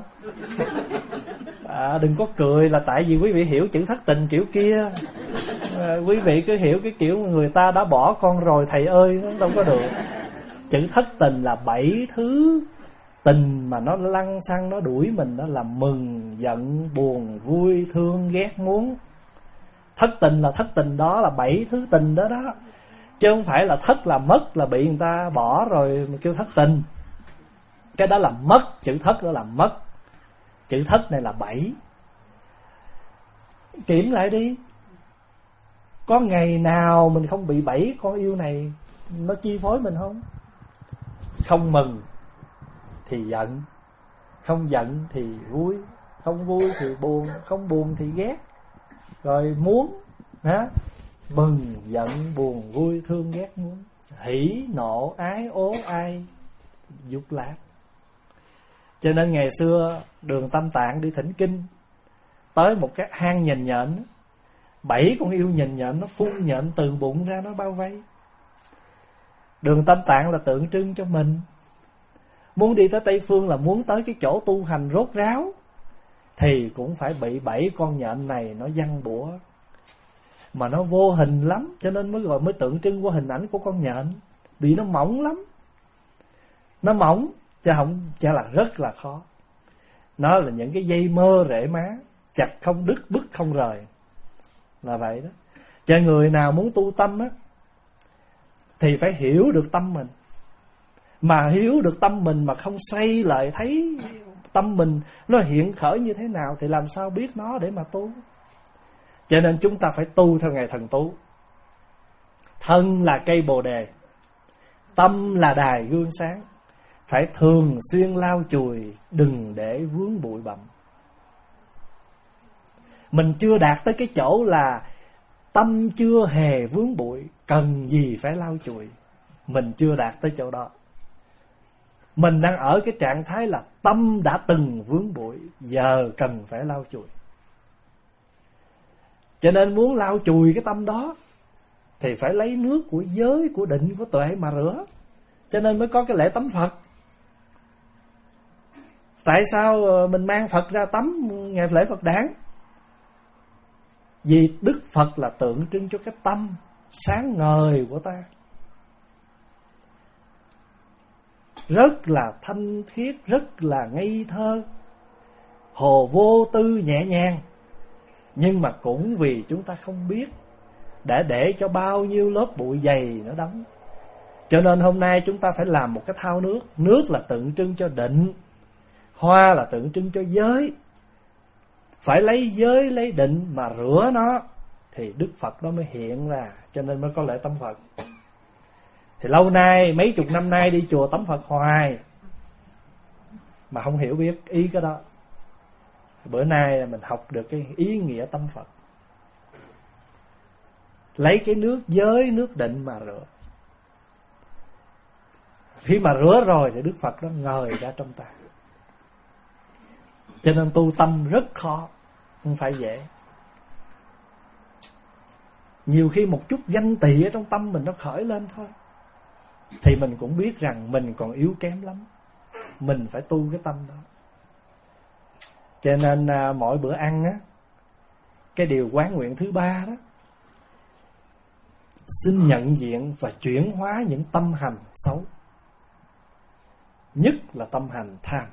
À, đừng có cười là tại vì quý vị hiểu chữ thất tình kiểu kia. À, quý vị cứ hiểu cái kiểu người ta đã bỏ con rồi thầy ơi, nó đâu có được. Chữ thất tình là bảy thứ tình mà nó lăng xăng, nó đuổi mình, đó là mừng, giận, buồn, vui, thương, ghét, muốn. Thất tình là thất tình đó, là bảy thứ tình đó đó. Chứ không phải là thất là mất, là bị người ta bỏ rồi mà kêu thất tình. Cái đó là mất, chữ thất đó là mất. Chữ thất này là bảy. Kiểm lại đi. Có ngày nào mình không bị bảy con yêu này nó chi phối mình không? Không mừng thì giận, không giận thì vui, không vui thì buồn, không buồn thì ghét. Rồi muốn hả? Mừng, giận, buồn, vui, thương, ghét, muốn, hỉ, nộ, ái, ố, ai, dục lạc. Cho nên ngày xưa Đường Tam Tạng đi thỉnh kinh, tới một cái hang nhện nhện, bảy con yêu nhện nhện nó phun nhện từ bụng ra, nó bao vây. Đường Tam Tạng là tượng trưng cho mình. Muốn đi tới Tây Phương là muốn tới cái chỗ tu hành rốt ráo, thì cũng phải bị bảy con nhện này nó giăng bủa. Mà nó vô hình lắm, cho nên mới gọi mới tượng trưng qua hình ảnh của con nhện. Vì nó mỏng lắm. Nó mỏng chứ không chả là rất là khó. Nó là những cái dây mơ rễ má, chặt không đứt, bứt không rời. Là vậy đó. Cho người nào muốn tu tâm á, thì phải hiểu được tâm mình. Mà hiểu được tâm mình mà không xoay lại thấy tâm mình nó hiện khởi như thế nào, thì làm sao biết nó để mà tu. Cho nên chúng ta phải tu theo ngày thần tú. Thân là cây bồ đề, tâm là đài gương sáng. Phải thường xuyên lau chùi, đừng để vướng bụi bặm. Mình chưa đạt tới cái chỗ là tâm chưa hề vướng bụi, cần gì phải lau chùi. Mình chưa đạt tới chỗ đó. Mình đang ở cái trạng thái là tâm đã từng vướng bụi, giờ cần phải lau chùi. Cho nên muốn lau chùi cái tâm đó thì phải lấy nước của giới, của định, của tuệ mà rửa. Cho nên mới có cái lễ tắm Phật. Tại sao mình mang Phật ra tắm ngày lễ Phật đản? Vì Đức Phật là tượng trưng cho cái tâm sáng ngời của ta, rất là thanh khiết, rất là ngây thơ, hồ vô tư nhẹ nhàng. Nhưng mà cũng vì chúng ta không biết, đã để cho bao nhiêu lớp bụi dày nó đóng. Cho nên hôm nay chúng ta phải làm một cái thao nước. Nước là tượng trưng cho định, hoa là tượng trưng cho giới. Phải lấy giới, lấy định mà rửa nó, thì Đức Phật nó mới hiện ra. Cho nên mới có lễ tắm Phật. Thì lâu nay, mấy chục năm nay đi chùa tắm Phật hoài mà không hiểu biết ý cái đó. Bữa nay mình học được cái ý nghĩa tắm Phật. Lấy cái nước giới, nước định mà rửa. Khi mà rửa rồi thì Đức Phật nó ngời ra trong ta. Cho nên tu tâm rất khó, không phải dễ. Nhiều khi một chút ganh tị ở trong tâm mình nó khởi lên thôi, thì mình cũng biết rằng mình còn yếu kém lắm. Mình phải tu cái tâm đó. Cho nên à, mỗi bữa ăn á, cái điều quán nguyện thứ ba đó, xin nhận diện và chuyển hóa những tâm hành xấu. Nhất là tâm hành tham.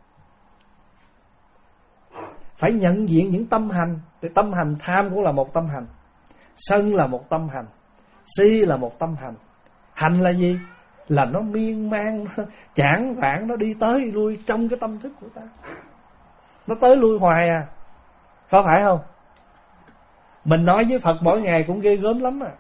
Phải nhận diện những tâm hành. Thì tâm hành tham cũng là một tâm hành, sân là một tâm hành, si là một tâm hành. Hành là gì? Là nó miên man, nó chảng vãng, nó đi tới lui trong cái tâm thức của ta. Nó tới lui hoài à. Có phải không? Mình nói với Phật mỗi ngày cũng ghê gớm lắm à.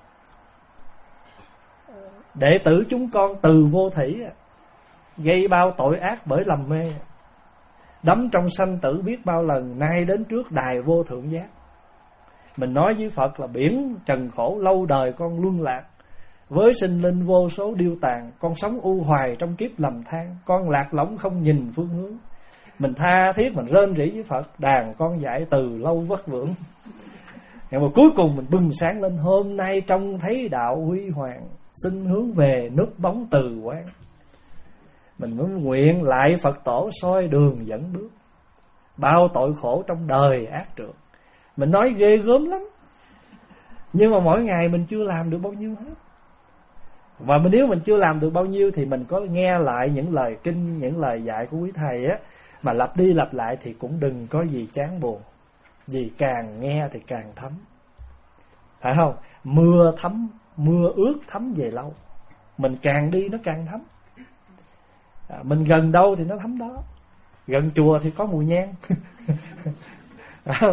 Đệ tử chúng con từ vô thủy, gây bao tội ác bởi lầm mê, đắm trong sanh tử biết bao lần, nay đến trước đài vô thượng giác. Mình nói với Phật là biển trần khổ lâu đời con luân lạc, với sinh linh vô số điêu tàn, con sống u hoài trong kiếp lầm than, con lạc lõng không nhìn phương hướng. Mình tha thiết mình rên rỉ với Phật, đàn con dạy từ lâu vất vưởng. Nhưng mà cuối cùng mình bừng sáng lên, hôm nay trông thấy đạo huy hoàng, xin hướng về núp bóng từ quán. Mình muốn nguyện lại Phật tổ soi đường dẫn bước, bao tội khổ trong đời ác trượt. Mình nói ghê gớm lắm, nhưng mà mỗi ngày mình chưa làm được bao nhiêu hết. Và nếu mình chưa làm được bao nhiêu thì mình có nghe lại những lời kinh, những lời dạy của quý thầy á, mà lặp đi lặp lại thì cũng đừng có gì chán buồn. Vì càng nghe thì càng thấm, phải không? Mưa thấm, mưa ướt thấm về lâu. Mình càng đi nó càng thấm. à, Mình gần đâu thì nó thấm đó. Gần chùa thì có mùi nhang.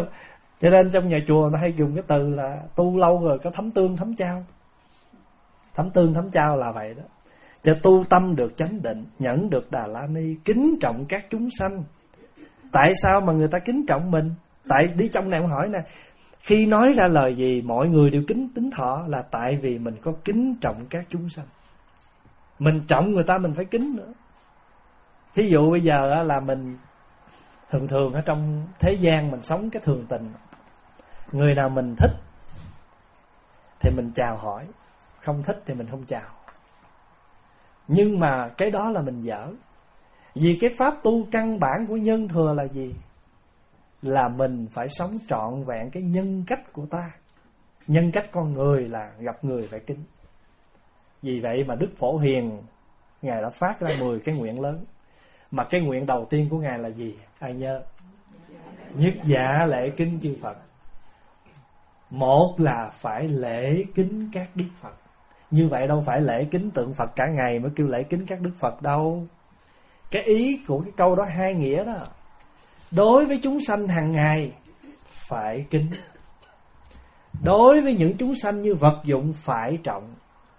Cho nên trong nhà chùa nó hay dùng cái từ là tu lâu rồi có thấm tương thấm chao. Thấm Tương Thấm Chao là vậy đó. Cho tu tâm được chánh định, nhẫn được Đà La Ni, kính trọng các chúng sanh. Tại sao mà người ta kính trọng mình? Tại đi trong này ông hỏi nè, khi nói ra lời gì mọi người đều kính tính thọ, là tại vì mình có kính trọng các chúng sanh. Mình trọng người ta mình phải kính nữa. Thí dụ bây giờ là mình thường thường ở trong thế gian mình sống cái thường tình, người nào mình thích thì mình chào hỏi, không thích thì mình không chào. Nhưng mà cái đó là mình dở. Vì cái pháp tu căn bản của nhân thừa là gì? Là mình phải sống trọn vẹn cái nhân cách của ta. Nhân cách con người là gặp người phải kính. Vì vậy mà Đức Phổ Hiền Ngài đã phát ra mười cái nguyện lớn. Mà cái nguyện đầu tiên của Ngài là gì? Ai nhớ? Nhất giả lễ kính chư Phật. Một là phải lễ kính các Đức Phật. Như vậy đâu phải lễ kính tượng Phật cả ngày mới kêu lễ kính các Đức Phật đâu. Cái ý của cái câu đó hai nghĩa đó. Đối với chúng sanh hàng ngày phải kính. Đối với những chúng sanh như vật dụng phải trọng.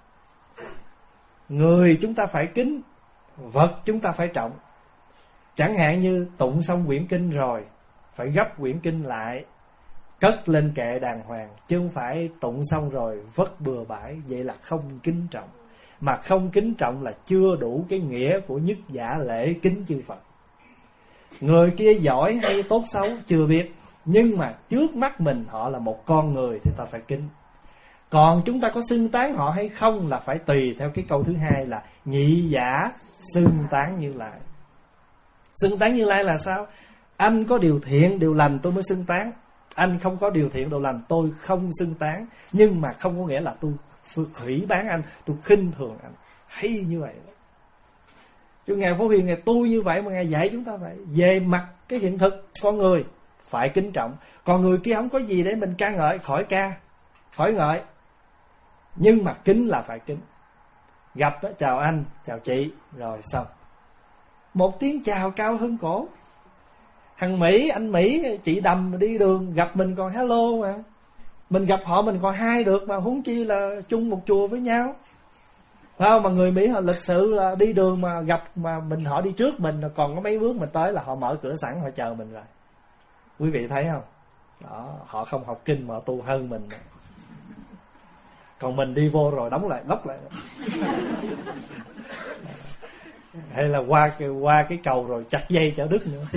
Người chúng ta phải kính, vật chúng ta phải trọng. Chẳng hạn như tụng xong quyển kinh rồi, phải gấp quyển kinh lại, cất lên kệ đàng hoàng, chứ không phải tụng xong rồi vất bừa bãi. Vậy là không kính trọng. Mà không kính trọng là chưa đủ cái nghĩa của nhất giả lễ kính chư Phật. Người kia giỏi hay tốt xấu chưa biết, nhưng mà trước mắt mình họ là một con người thì ta phải kính. Còn chúng ta có xưng tán họ hay không là phải tùy theo cái câu thứ hai là nhị giả xưng tán Như Lai. Xưng tán Như Lai là sao? Anh có điều thiện điều lành tôi mới xưng tán, anh không có điều thiện điều lành tôi không xưng tán. Nhưng mà không có nghĩa là tôi hủy bán anh, tôi khinh thường anh. Hay như vậy đó. Chứ Ngài Phổ Hiền Ngài tu như vậy mà Ngài dạy chúng ta vậy. Về mặt cái hiện thực con người phải kính trọng. Còn người kia không có gì để mình ca ngợi, khỏi ca, khỏi ngợi. Nhưng mà kính là phải kính. Gặp đó, chào anh, chào chị, rồi xong. Một tiếng chào cao hơn cổ. Thằng Mỹ, anh Mỹ, chị Đầm đi đường gặp mình còn hello mà. Mình gặp họ mình còn hai được mà, huống chi là chung một chùa với nhau. Không, mà người Mỹ họ lịch sự là đi đường mà gặp mà mình họ đi trước mình, còn có mấy bước mình tới là họ mở cửa sẵn, họ chờ mình rồi. Quý vị thấy không? Đó, họ không học kinh mà họ tu hơn mình. Còn mình đi vô rồi đóng lại, lóc lại. Hay là qua cái, qua cái cầu rồi chặt dây chở đứt nữa.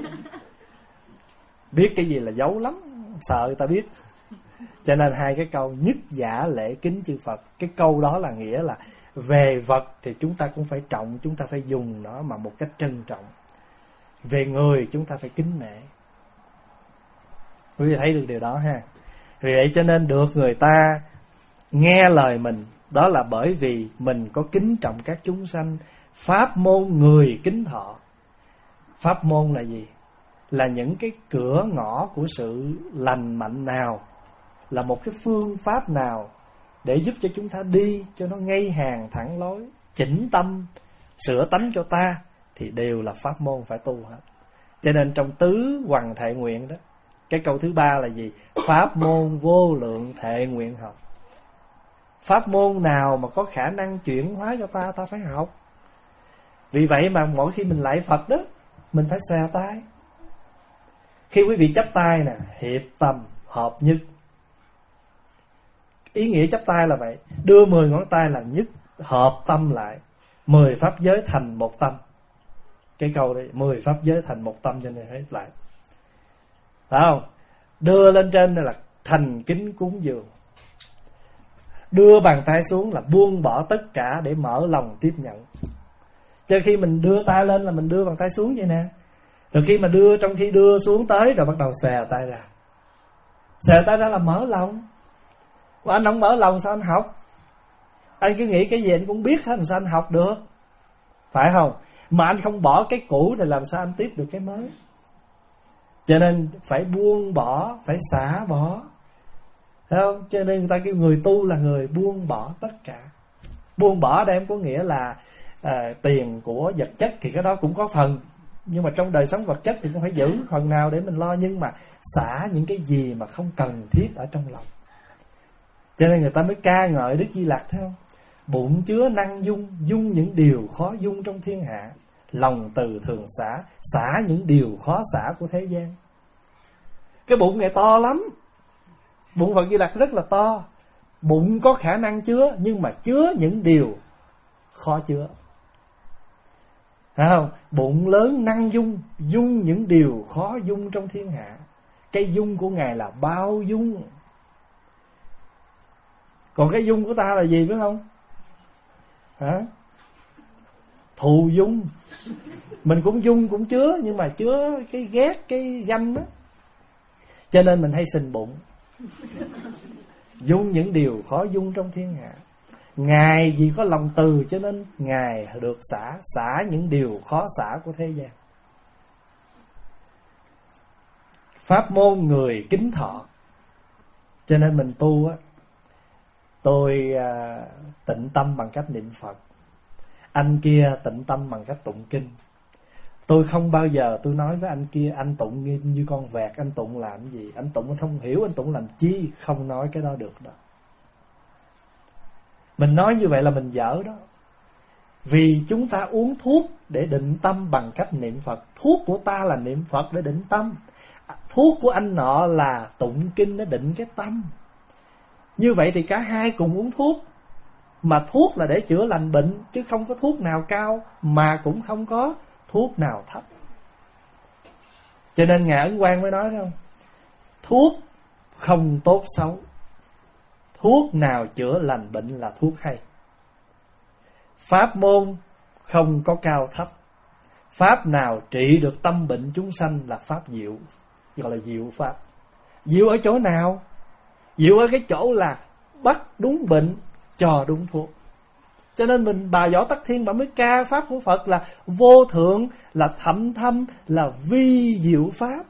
Biết cái gì là giấu lắm, sợ người ta biết. Cho nên hai cái câu nhất giả lễ kính chư Phật, cái câu đó là nghĩa là về vật thì chúng ta cũng phải trọng, chúng ta phải dùng nó mà một cách trân trọng. Về người chúng ta phải kính nể. Quý vị thấy được điều đó ha. Vì vậy cho nên được người ta nghe lời mình, đó là bởi vì mình có kính trọng các chúng sanh. Pháp môn người kính thọ. Pháp môn là gì? Là những cái cửa ngõ của sự lành mạnh nào, là một cái phương pháp nào để giúp cho chúng ta đi cho nó ngay hàng thẳng lối, chỉnh tâm, sửa tánh cho ta, thì đều là pháp môn phải tu hết. Cho nên trong tứ hoằng thệ nguyện đó, cái câu thứ ba là gì? Pháp môn vô lượng thệ nguyện học. Pháp môn nào mà có khả năng chuyển hóa cho ta, ta phải học. Vì vậy mà mỗi khi mình lạy Phật đó, mình phải xòe tay. Khi quý vị chắp tay nè, hiệp tâm, hợp nhất. Ý nghĩa chắp tay là vậy. Đưa mười ngón tay là nhất, hợp tâm lại. Mười pháp giới thành một tâm. Cái câu đấy, mười pháp giới thành một tâm, cho nên hết lại. Phải không? Đưa lên trên đây là thành kính cúng dường. Đưa bàn tay xuống là buông bỏ tất cả để mở lòng tiếp nhận. Cho khi mình đưa tay lên là mình đưa bàn tay xuống vậy nè. Rồi khi mà đưa, trong khi đưa xuống tới rồi bắt đầu xòe tay ra. Xòe tay ra là mở lòng. Mà anh không mở lòng sao anh học? Anh cứ nghĩ cái gì anh cũng biết hết, làm sao anh học được? Phải không? Mà anh không bỏ cái cũ thì làm sao anh tiếp được cái mới? Cho nên phải buông bỏ, phải xả bỏ. Thấy không? Cho nên người ta kêu người tu là người buông bỏ tất cả. Buông bỏ ở đây em có nghĩa là à, tiền của vật chất thì cái đó cũng có phần. Nhưng mà trong đời sống vật chất thì cũng phải giữ phần nào để mình lo. Nhưng mà xả những cái gì mà không cần thiết ở trong lòng. Cho nên người ta mới ca ngợi Đức Di Lặc, thấy không? Bụng chứa năng dung, dung những điều khó dung trong thiên hạ. Lòng từ thường xả, xả những điều khó xả của thế gian. Cái bụng này to lắm. Bụng Phật Di Lặc rất là to. Bụng có khả năng chứa, nhưng mà chứa những điều khó chứa. Thấy không? Bụng lớn năng dung, dung những điều khó dung trong thiên hạ. Cái dung của Ngài là bao dung. Còn cái dung của ta là gì biết không? Hả? Thù dung. Mình cũng dung cũng chứa, nhưng mà chứa cái ghét, cái ganh đó. Cho nên mình hay sình bụng. Dung những điều khó dung trong thiên hạ. Ngài vì có lòng từ cho nên Ngài được xả, xả những điều khó xả của thế gian. Pháp môn người kính thọ. Cho nên mình tu á, tôi à, tịnh tâm bằng cách niệm Phật, anh kia tịnh tâm bằng cách tụng kinh. Tôi không bao giờ tôi nói với anh kia anh tụng như, như con vẹt, anh tụng làm gì, anh tụng không hiểu, anh tụng làm chi. Không nói cái đó được đó. Mình nói như vậy là mình dở đó. Vì chúng ta uống thuốc để định tâm bằng cách niệm Phật. Thuốc của ta là niệm Phật để định tâm. Thuốc của anh nọ là tụng kinh để định cái tâm. Như vậy thì cả hai cùng uống thuốc. Mà thuốc là để chữa lành bệnh, chứ không có thuốc nào cao, mà cũng không có thuốc nào thấp. Cho nên Ngài Ấn Quang mới nói đó, thuốc không tốt xấu, thuốc nào chữa lành bệnh là thuốc hay. Pháp môn không có cao thấp, pháp nào trị được tâm bệnh chúng sanh là pháp diệu, gọi là diệu pháp. Diệu ở chỗ nào? Diệu ở cái chỗ là bắt đúng bệnh, cho đúng thuốc. Cho nên mình bà Võ Tắc Thiên bà mới ca pháp của Phật là vô thượng, là thậm thâm, là vi diệu pháp.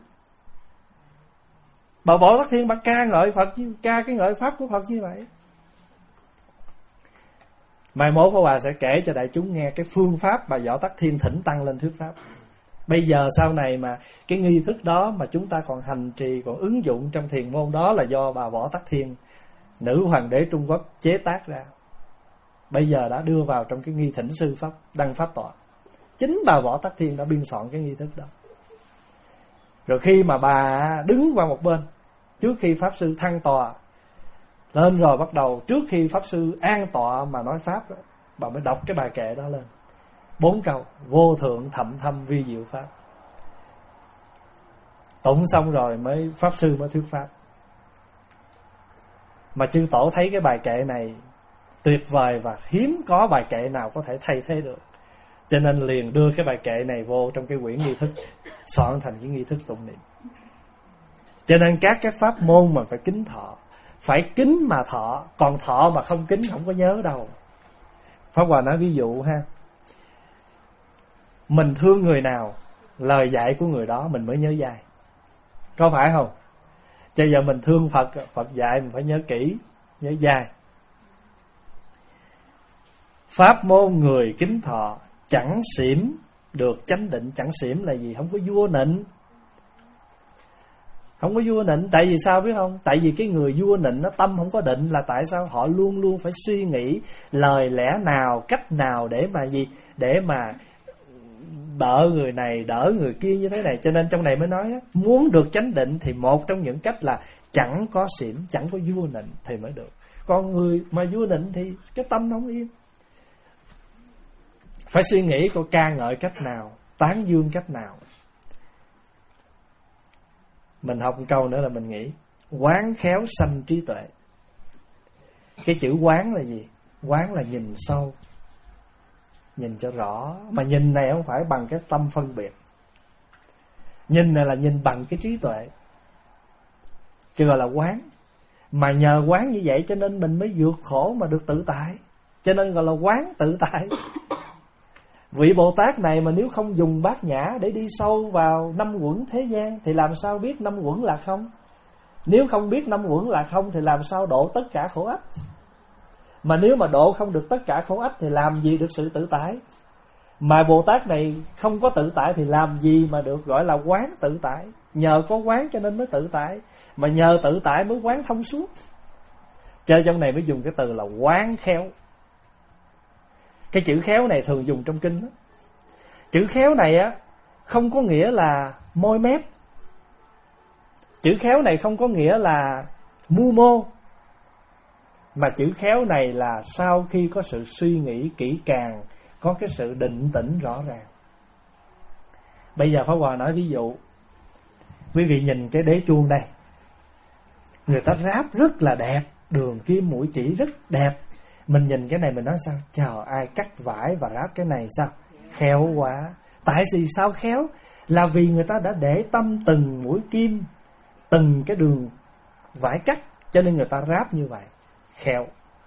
Bà Võ Tắc Thiên bà ca ngợi Phật, ca cái ngợi pháp của Phật như vậy. Mai mốt Pháp Hòa sẽ kể cho đại chúng nghe cái phương pháp bà Võ Tắc Thiên thỉnh tăng lên thuyết pháp. Bây giờ sau này mà cái nghi thức đó mà chúng ta còn hành trì, còn ứng dụng trong thiền môn đó là do bà Võ Tắc Thiên, nữ hoàng đế Trung Quốc chế tác ra. Bây giờ đã đưa vào trong cái nghi thỉnh sư pháp, đăng pháp tọa. Chính bà Võ Tắc Thiên đã biên soạn cái nghi thức đó. Rồi khi mà bà đứng qua một bên, trước khi pháp sư thăng tọa lên rồi, bắt đầu trước khi pháp sư an tọa mà nói pháp đó, bà mới đọc cái bài kệ đó lên. Bốn câu: vô thượng thậm thâm vi diệu pháp. Tụng xong rồi mới pháp sư mới thuyết pháp. Mà chư tổ thấy cái bài kệ này tuyệt vời và hiếm có bài kệ nào có thể thay thế được, cho nên liền đưa cái bài kệ này vô trong cái quyển nghi thức, soạn thành cái nghi thức tụng niệm. Cho nên các cái pháp môn mà phải kính thọ, phải kính mà thọ, còn thọ mà không kính không có nhớ đâu. Pháp Hòa nói ví dụ ha, mình thương người nào, lời dạy của người đó mình mới nhớ dai, có phải không? Cho giờ mình thương Phật, Phật dạy mình phải nhớ kỹ, nhớ dai. Pháp môn người kính thọ, chẳng xỉm được chánh định. Chẳng xỉm là gì? Không có vua nịnh. Không có vua nịnh. Tại vì sao biết không? Tại vì cái người vua nịnh nó tâm không có định là tại sao? Họ luôn luôn phải suy nghĩ lời lẽ nào, cách nào để mà gì? Để mà đỡ người này, đỡ người kia như thế này. Cho nên trong này mới nói muốn được chánh định thì một trong những cách là chẳng có xỉm, chẳng có vua nịnh thì mới được. Còn người mà vua nịnh thì cái tâm nó không yên. Phải suy nghĩ cô ca ngợi cách nào, tán dương cách nào. Mình học một câu nữa là mình nghĩ quán khéo sanh trí tuệ. Cái chữ quán là gì? Quán là nhìn sâu, nhìn cho rõ. Mà nhìn này không phải bằng cái tâm phân biệt, nhìn này là nhìn bằng cái trí tuệ, chứ gọi là quán. Mà nhờ quán như vậy cho nên mình mới vượt khổ mà được tự tại, cho nên gọi là quán tự tại. Vị Bồ Tát này mà nếu không dùng bát nhã để đi sâu vào năm uẩn thế gian thì làm sao biết năm uẩn là không? Nếu không biết năm uẩn là không thì làm sao độ tất cả khổ ách? Mà nếu mà độ không được tất cả khổ ách thì làm gì được sự tự tại? Mà Bồ Tát này không có tự tại thì làm gì mà được gọi là quán tự tại? Nhờ có quán cho nên mới tự tại, mà nhờ tự tại mới quán thông suốt. Cho trong này mới dùng cái từ là quán khéo. Cái chữ khéo này thường dùng trong kinh đó. Chữ khéo này á không có nghĩa là môi mép. Chữ khéo này không có nghĩa là mưu mô. Mà chữ khéo này là sau khi có sự suy nghĩ kỹ càng, có cái sự định tĩnh rõ ràng. Bây giờ Pháp Hòa nói ví dụ. Quý vị nhìn cái đế chuông đây, người ta ráp rất là đẹp, đường kim mũi chỉ rất đẹp. Mình nhìn cái này mình nói sao? Trời, ai cắt vải và ráp cái này sao? Khéo quá. Tại vì sao khéo? Là vì người ta đã để tâm từng mũi kim, từng cái đường vải cắt, cho nên người ta ráp như vậy. Khéo.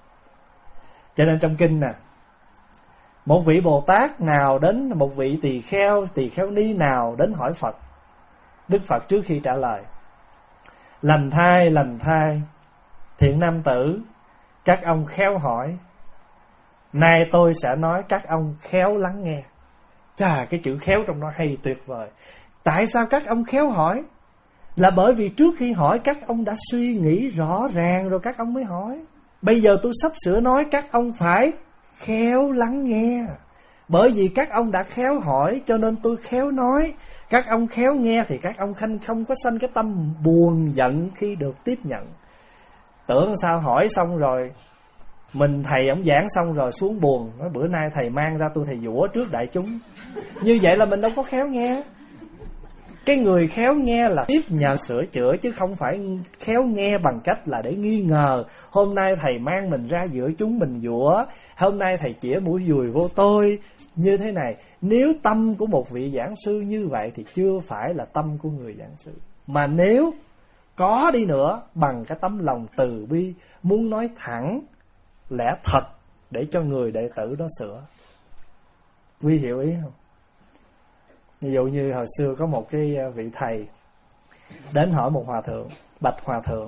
Cho nên trong kinh nè, một vị Bồ Tát nào đến, một vị tỳ kheo, tỳ kheo ni nào đến hỏi Phật, Đức Phật trước khi trả lời: lành thai, lành thai, thiện nam tử, các ông khéo hỏi, nay tôi sẽ nói các ông khéo lắng nghe. Chà, cái chữ khéo trong đó hay tuyệt vời. Tại sao các ông khéo hỏi? Là bởi vì trước khi hỏi các ông đã suy nghĩ rõ ràng rồi các ông mới hỏi. Bây giờ tôi sắp sửa nói các ông phải khéo lắng nghe. Bởi vì các ông đã khéo hỏi cho nên tôi khéo nói. Các ông khéo nghe thì các ông không, không có sanh cái tâm buồn giận khi được tiếp nhận. Tưởng sao hỏi xong rồi, mình thầy ông giảng xong rồi xuống buồn, nói bữa nay thầy mang ra tôi thầy dũa trước đại chúng. Như vậy là mình đâu có khéo nghe. Cái người khéo nghe là tiếp nhận sửa chữa, chứ không phải khéo nghe bằng cách là để nghi ngờ. Hôm nay thầy mang mình ra giữa chúng mình dũa, hôm nay thầy chĩa mũi dùi vô tôi. Như thế này, nếu tâm của một vị giảng sư như vậy thì chưa phải là tâm của người giảng sư. Mà nếu có đi nữa, bằng cái tấm lòng từ bi, muốn nói thẳng lẽ thật để cho người đệ tử đó sửa. Quý hiểu ý không? Ví dụ như hồi xưa có một cái vị thầy đến hỏi một hòa thượng: bạch hòa thượng,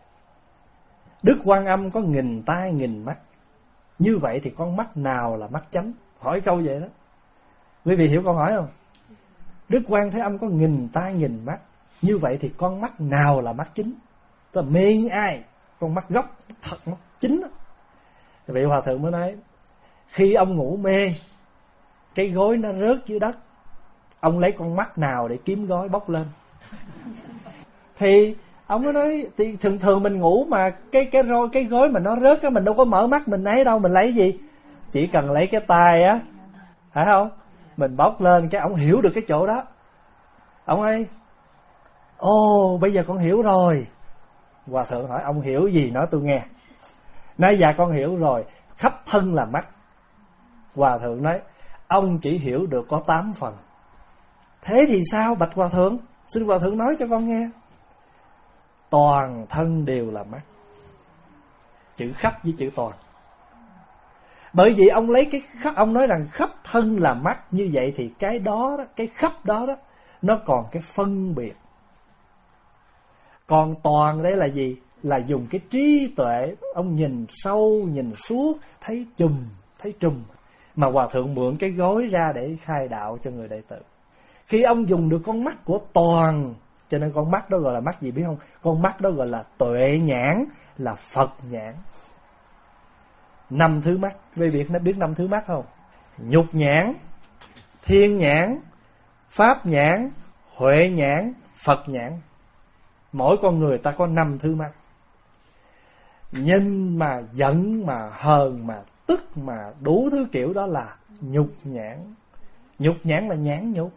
Đức Quan Âm có nghìn tai nghìn mắt, như vậy thì con mắt nào là mắt chánh? Hỏi câu vậy đó. Quý vị hiểu câu hỏi không? Đức Quan Thế Âm có nghìn tai nghìn mắt, như vậy thì con mắt nào là mắt chính? Tức là mê ai? Con mắt gốc, thật mắt chính đó. Vị hòa thượng mới nói: khi ông ngủ mê, cái gối nó rớt dưới đất, ông lấy con mắt nào để kiếm gối bóc lên? Thì ông mới nói, thì thường thường mình ngủ mà cái cái roi cái gối mà nó rớt á, mình đâu có mở mắt mình ấy đâu, mình lấy gì? Chỉ cần lấy cái tay á, phải không? Mình bóc lên cái ông hiểu được cái chỗ đó. Ông ấy: ồ, bây giờ con hiểu rồi. Hòa thượng hỏi: ông hiểu gì? Nói tôi nghe. Nói: dạ con hiểu rồi, khắp thân là mắt. Hòa thượng nói: ông chỉ hiểu được có tám phần. Thế thì sao bạch hòa thượng? Xin hòa thượng nói cho con nghe. Toàn thân đều là mắt. Chữ khắp với chữ toàn. Bởi vì ông lấy cái khắp, ông nói rằng khắp thân là mắt, như vậy thì cái đó, đó cái khắp đó đó, nó còn cái phân biệt. Còn toàn đấy là gì? Là dùng cái trí tuệ, ông nhìn sâu, nhìn suốt, thấy chùm, thấy trùm. Mà hòa thượng mượn cái gối ra để khai đạo cho người đệ tử. Khi ông dùng được con mắt của toàn, cho nên con mắt đó gọi là mắt gì biết không? Con mắt đó gọi là tuệ nhãn, là Phật nhãn. Năm thứ mắt, quý vị biết, biết năm thứ mắt không? Nhục nhãn, thiên nhãn, pháp nhãn, huệ nhãn, Phật nhãn. Mỗi con người ta có năm thứ mắt. Nhìn mà giận mà hờn mà tức mà đủ thứ kiểu đó là nhục nhãn. Nhục nhãn là nhãn nhục.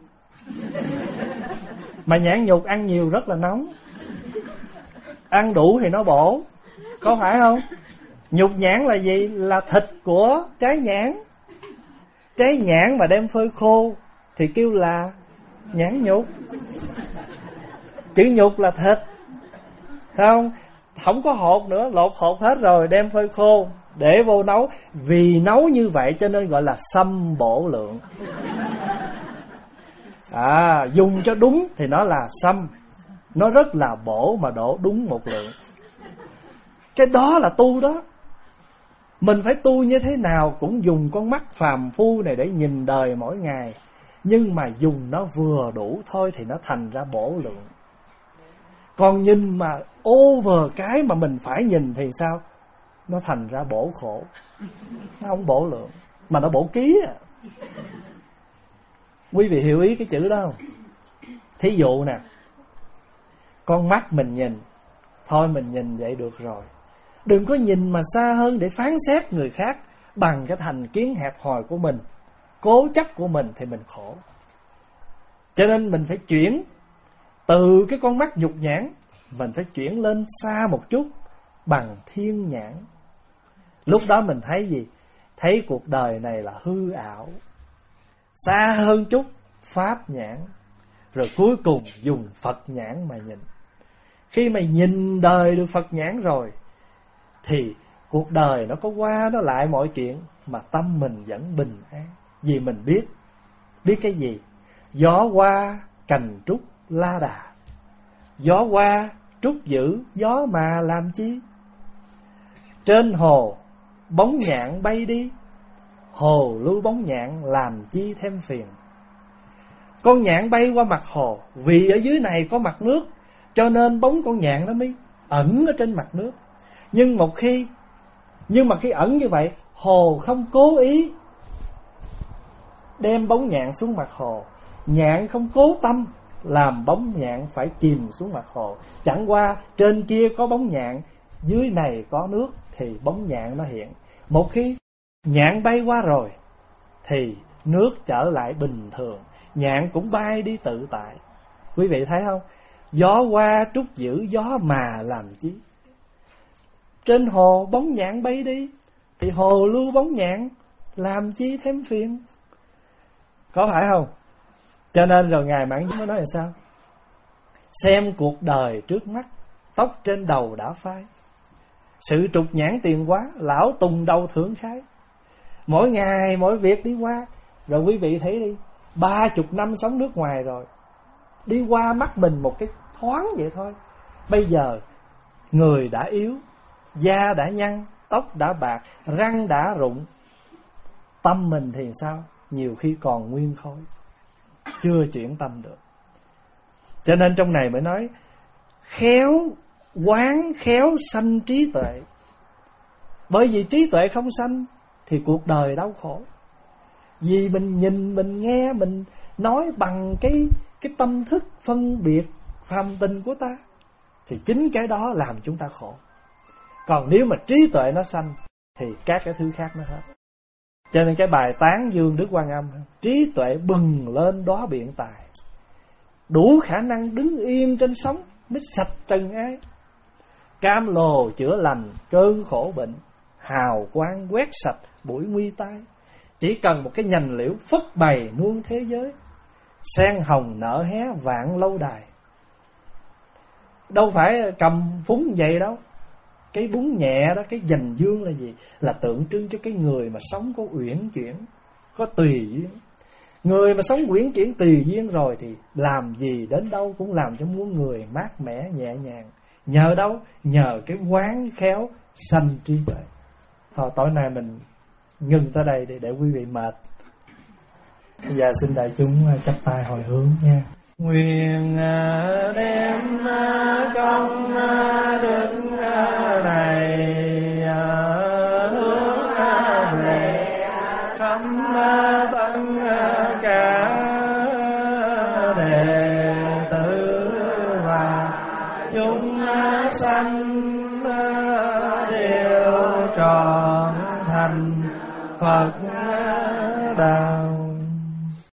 Mà nhãn nhục ăn nhiều rất là nóng, ăn đủ thì nó bổ, có phải không? Nhục nhãn là gì? Là thịt của trái nhãn. Trái nhãn mà đem phơi khô thì kêu là nhãn nhục. Chữ nhục là thịt, không? Không có hột nữa, lột hột hết rồi, đem phơi khô để vô nấu. Vì nấu như vậy cho nên gọi là xâm bổ lượng. À, dùng cho đúng thì nó là xâm, nó rất là bổ mà đổ đúng một lượng. Cái đó là tu đó. Mình phải tu như thế nào cũng dùng con mắt phàm phu này để nhìn đời mỗi ngày, nhưng mà dùng nó vừa đủ thôi thì nó thành ra bổ lượng. Còn nhìn mà over cái mà mình phải nhìn thì sao? Nó thành ra bổ khổ, nó không bổ lượng. mà nó bổ ký à. Quý vị hiểu ý cái chữ đó không? Thí dụ nè, con mắt mình nhìn, thôi mình nhìn vậy được rồi. Đừng có nhìn mà xa hơn để phán xét người khác bằng cái thành kiến hẹp hòi của mình, cố chấp của mình thì mình khổ. Cho nên mình phải chuyển từ cái con mắt nhục nhãn, mình phải chuyển lên xa một chút bằng thiên nhãn. Lúc đó mình thấy gì? Thấy cuộc đời này là hư ảo. Xa hơn chút pháp nhãn, rồi cuối cùng dùng Phật nhãn mà nhìn. Khi mà nhìn đời được Phật nhãn rồi thì cuộc đời nó có qua nó lại mọi chuyện mà tâm mình vẫn bình an. Vì mình biết, biết cái gì? Gió qua cành trúc la đà, gió qua trúc giữ gió mà làm chi. Trên hồ bóng nhạn bay đi, hồ lưu bóng nhạn làm chi thêm phiền. Con nhạn bay qua mặt hồ, vì ở dưới này có mặt nước, cho nên bóng con nhạn nó mới ẩn ở trên mặt nước. Nhưng một khi Nhưng mà khi ẩn như vậy, hồ không cố ý đem bóng nhạn xuống mặt hồ, nhạn không cố tâm làm bóng nhạn phải chìm xuống mặt hồ. Chẳng qua trên kia có bóng nhạn, dưới này có nước thì bóng nhạn nó hiện. Một khi nhạn bay qua rồi thì nước trở lại bình thường, nhạn cũng bay đi tự tại. Quý vị thấy không? Gió qua trúc giữ gió mà làm chi. Trên hồ bóng nhạn bay đi thì hồ lưu bóng nhạn làm chi thêm phiền. Có phải không? Cho nên rồi Ngài Mãn Giới mới nói là sao? Xem cuộc đời trước mắt, tóc trên đầu đã phai. Sự trục nhãn tiền quá, lão tùng đầu thưởng khái. Mỗi ngày mỗi việc đi qua, rồi quý vị thấy đi, ba chục năm sống nước ngoài rồi, đi qua mắt mình một cái thoáng vậy thôi. Bây giờ người đã yếu, da đã nhăn, tóc đã bạc, răng đã rụng. Tâm mình thì sao? Nhiều khi còn nguyên khối, chưa chuyển tâm được. Cho nên trong này mới nói khéo quán khéo sanh trí tuệ. Bởi vì trí tuệ không sanh thì cuộc đời đau khổ. Vì mình nhìn, mình nghe, mình nói bằng cái, cái tâm thức phân biệt phàm tình của ta, thì chính cái đó làm chúng ta khổ. Còn nếu mà trí tuệ nó sanh thì các cái thứ khác nó hết. Cho nên cái bài tán dương Đức Quan Âm, trí tuệ bừng lên đó biện tài, đủ khả năng đứng yên trên sóng mới sạch trần ai. Cam lồ chữa lành cơn khổ bệnh, hào quang quét sạch bụi nguy tai. Chỉ cần một cái nhành liễu phất bày muôn thế giới, sen hồng nở hé vạn lâu đài. Đâu phải cầm phúng vậy đâu. Cái búng nhẹ đó, cái dành dương là gì? Là tượng trưng cho cái người mà sống có uyển chuyển, có tùy duyên. Người mà sống uyển chuyển tùy duyên rồi thì làm gì đến đâu cũng làm cho muôn người mát mẻ nhẹ nhàng. Nhờ đâu? Nhờ cái quán khéo sanh trí tuệ. Thôi tối nay mình ngừng tới đây để, để quý vị mệt. Bây giờ xin đại chúng chắp tay hồi hướng nha. Nguyện đem công đức này hướng về khắp tất cả đệ tử và chúng sanh đều trọn thành Phật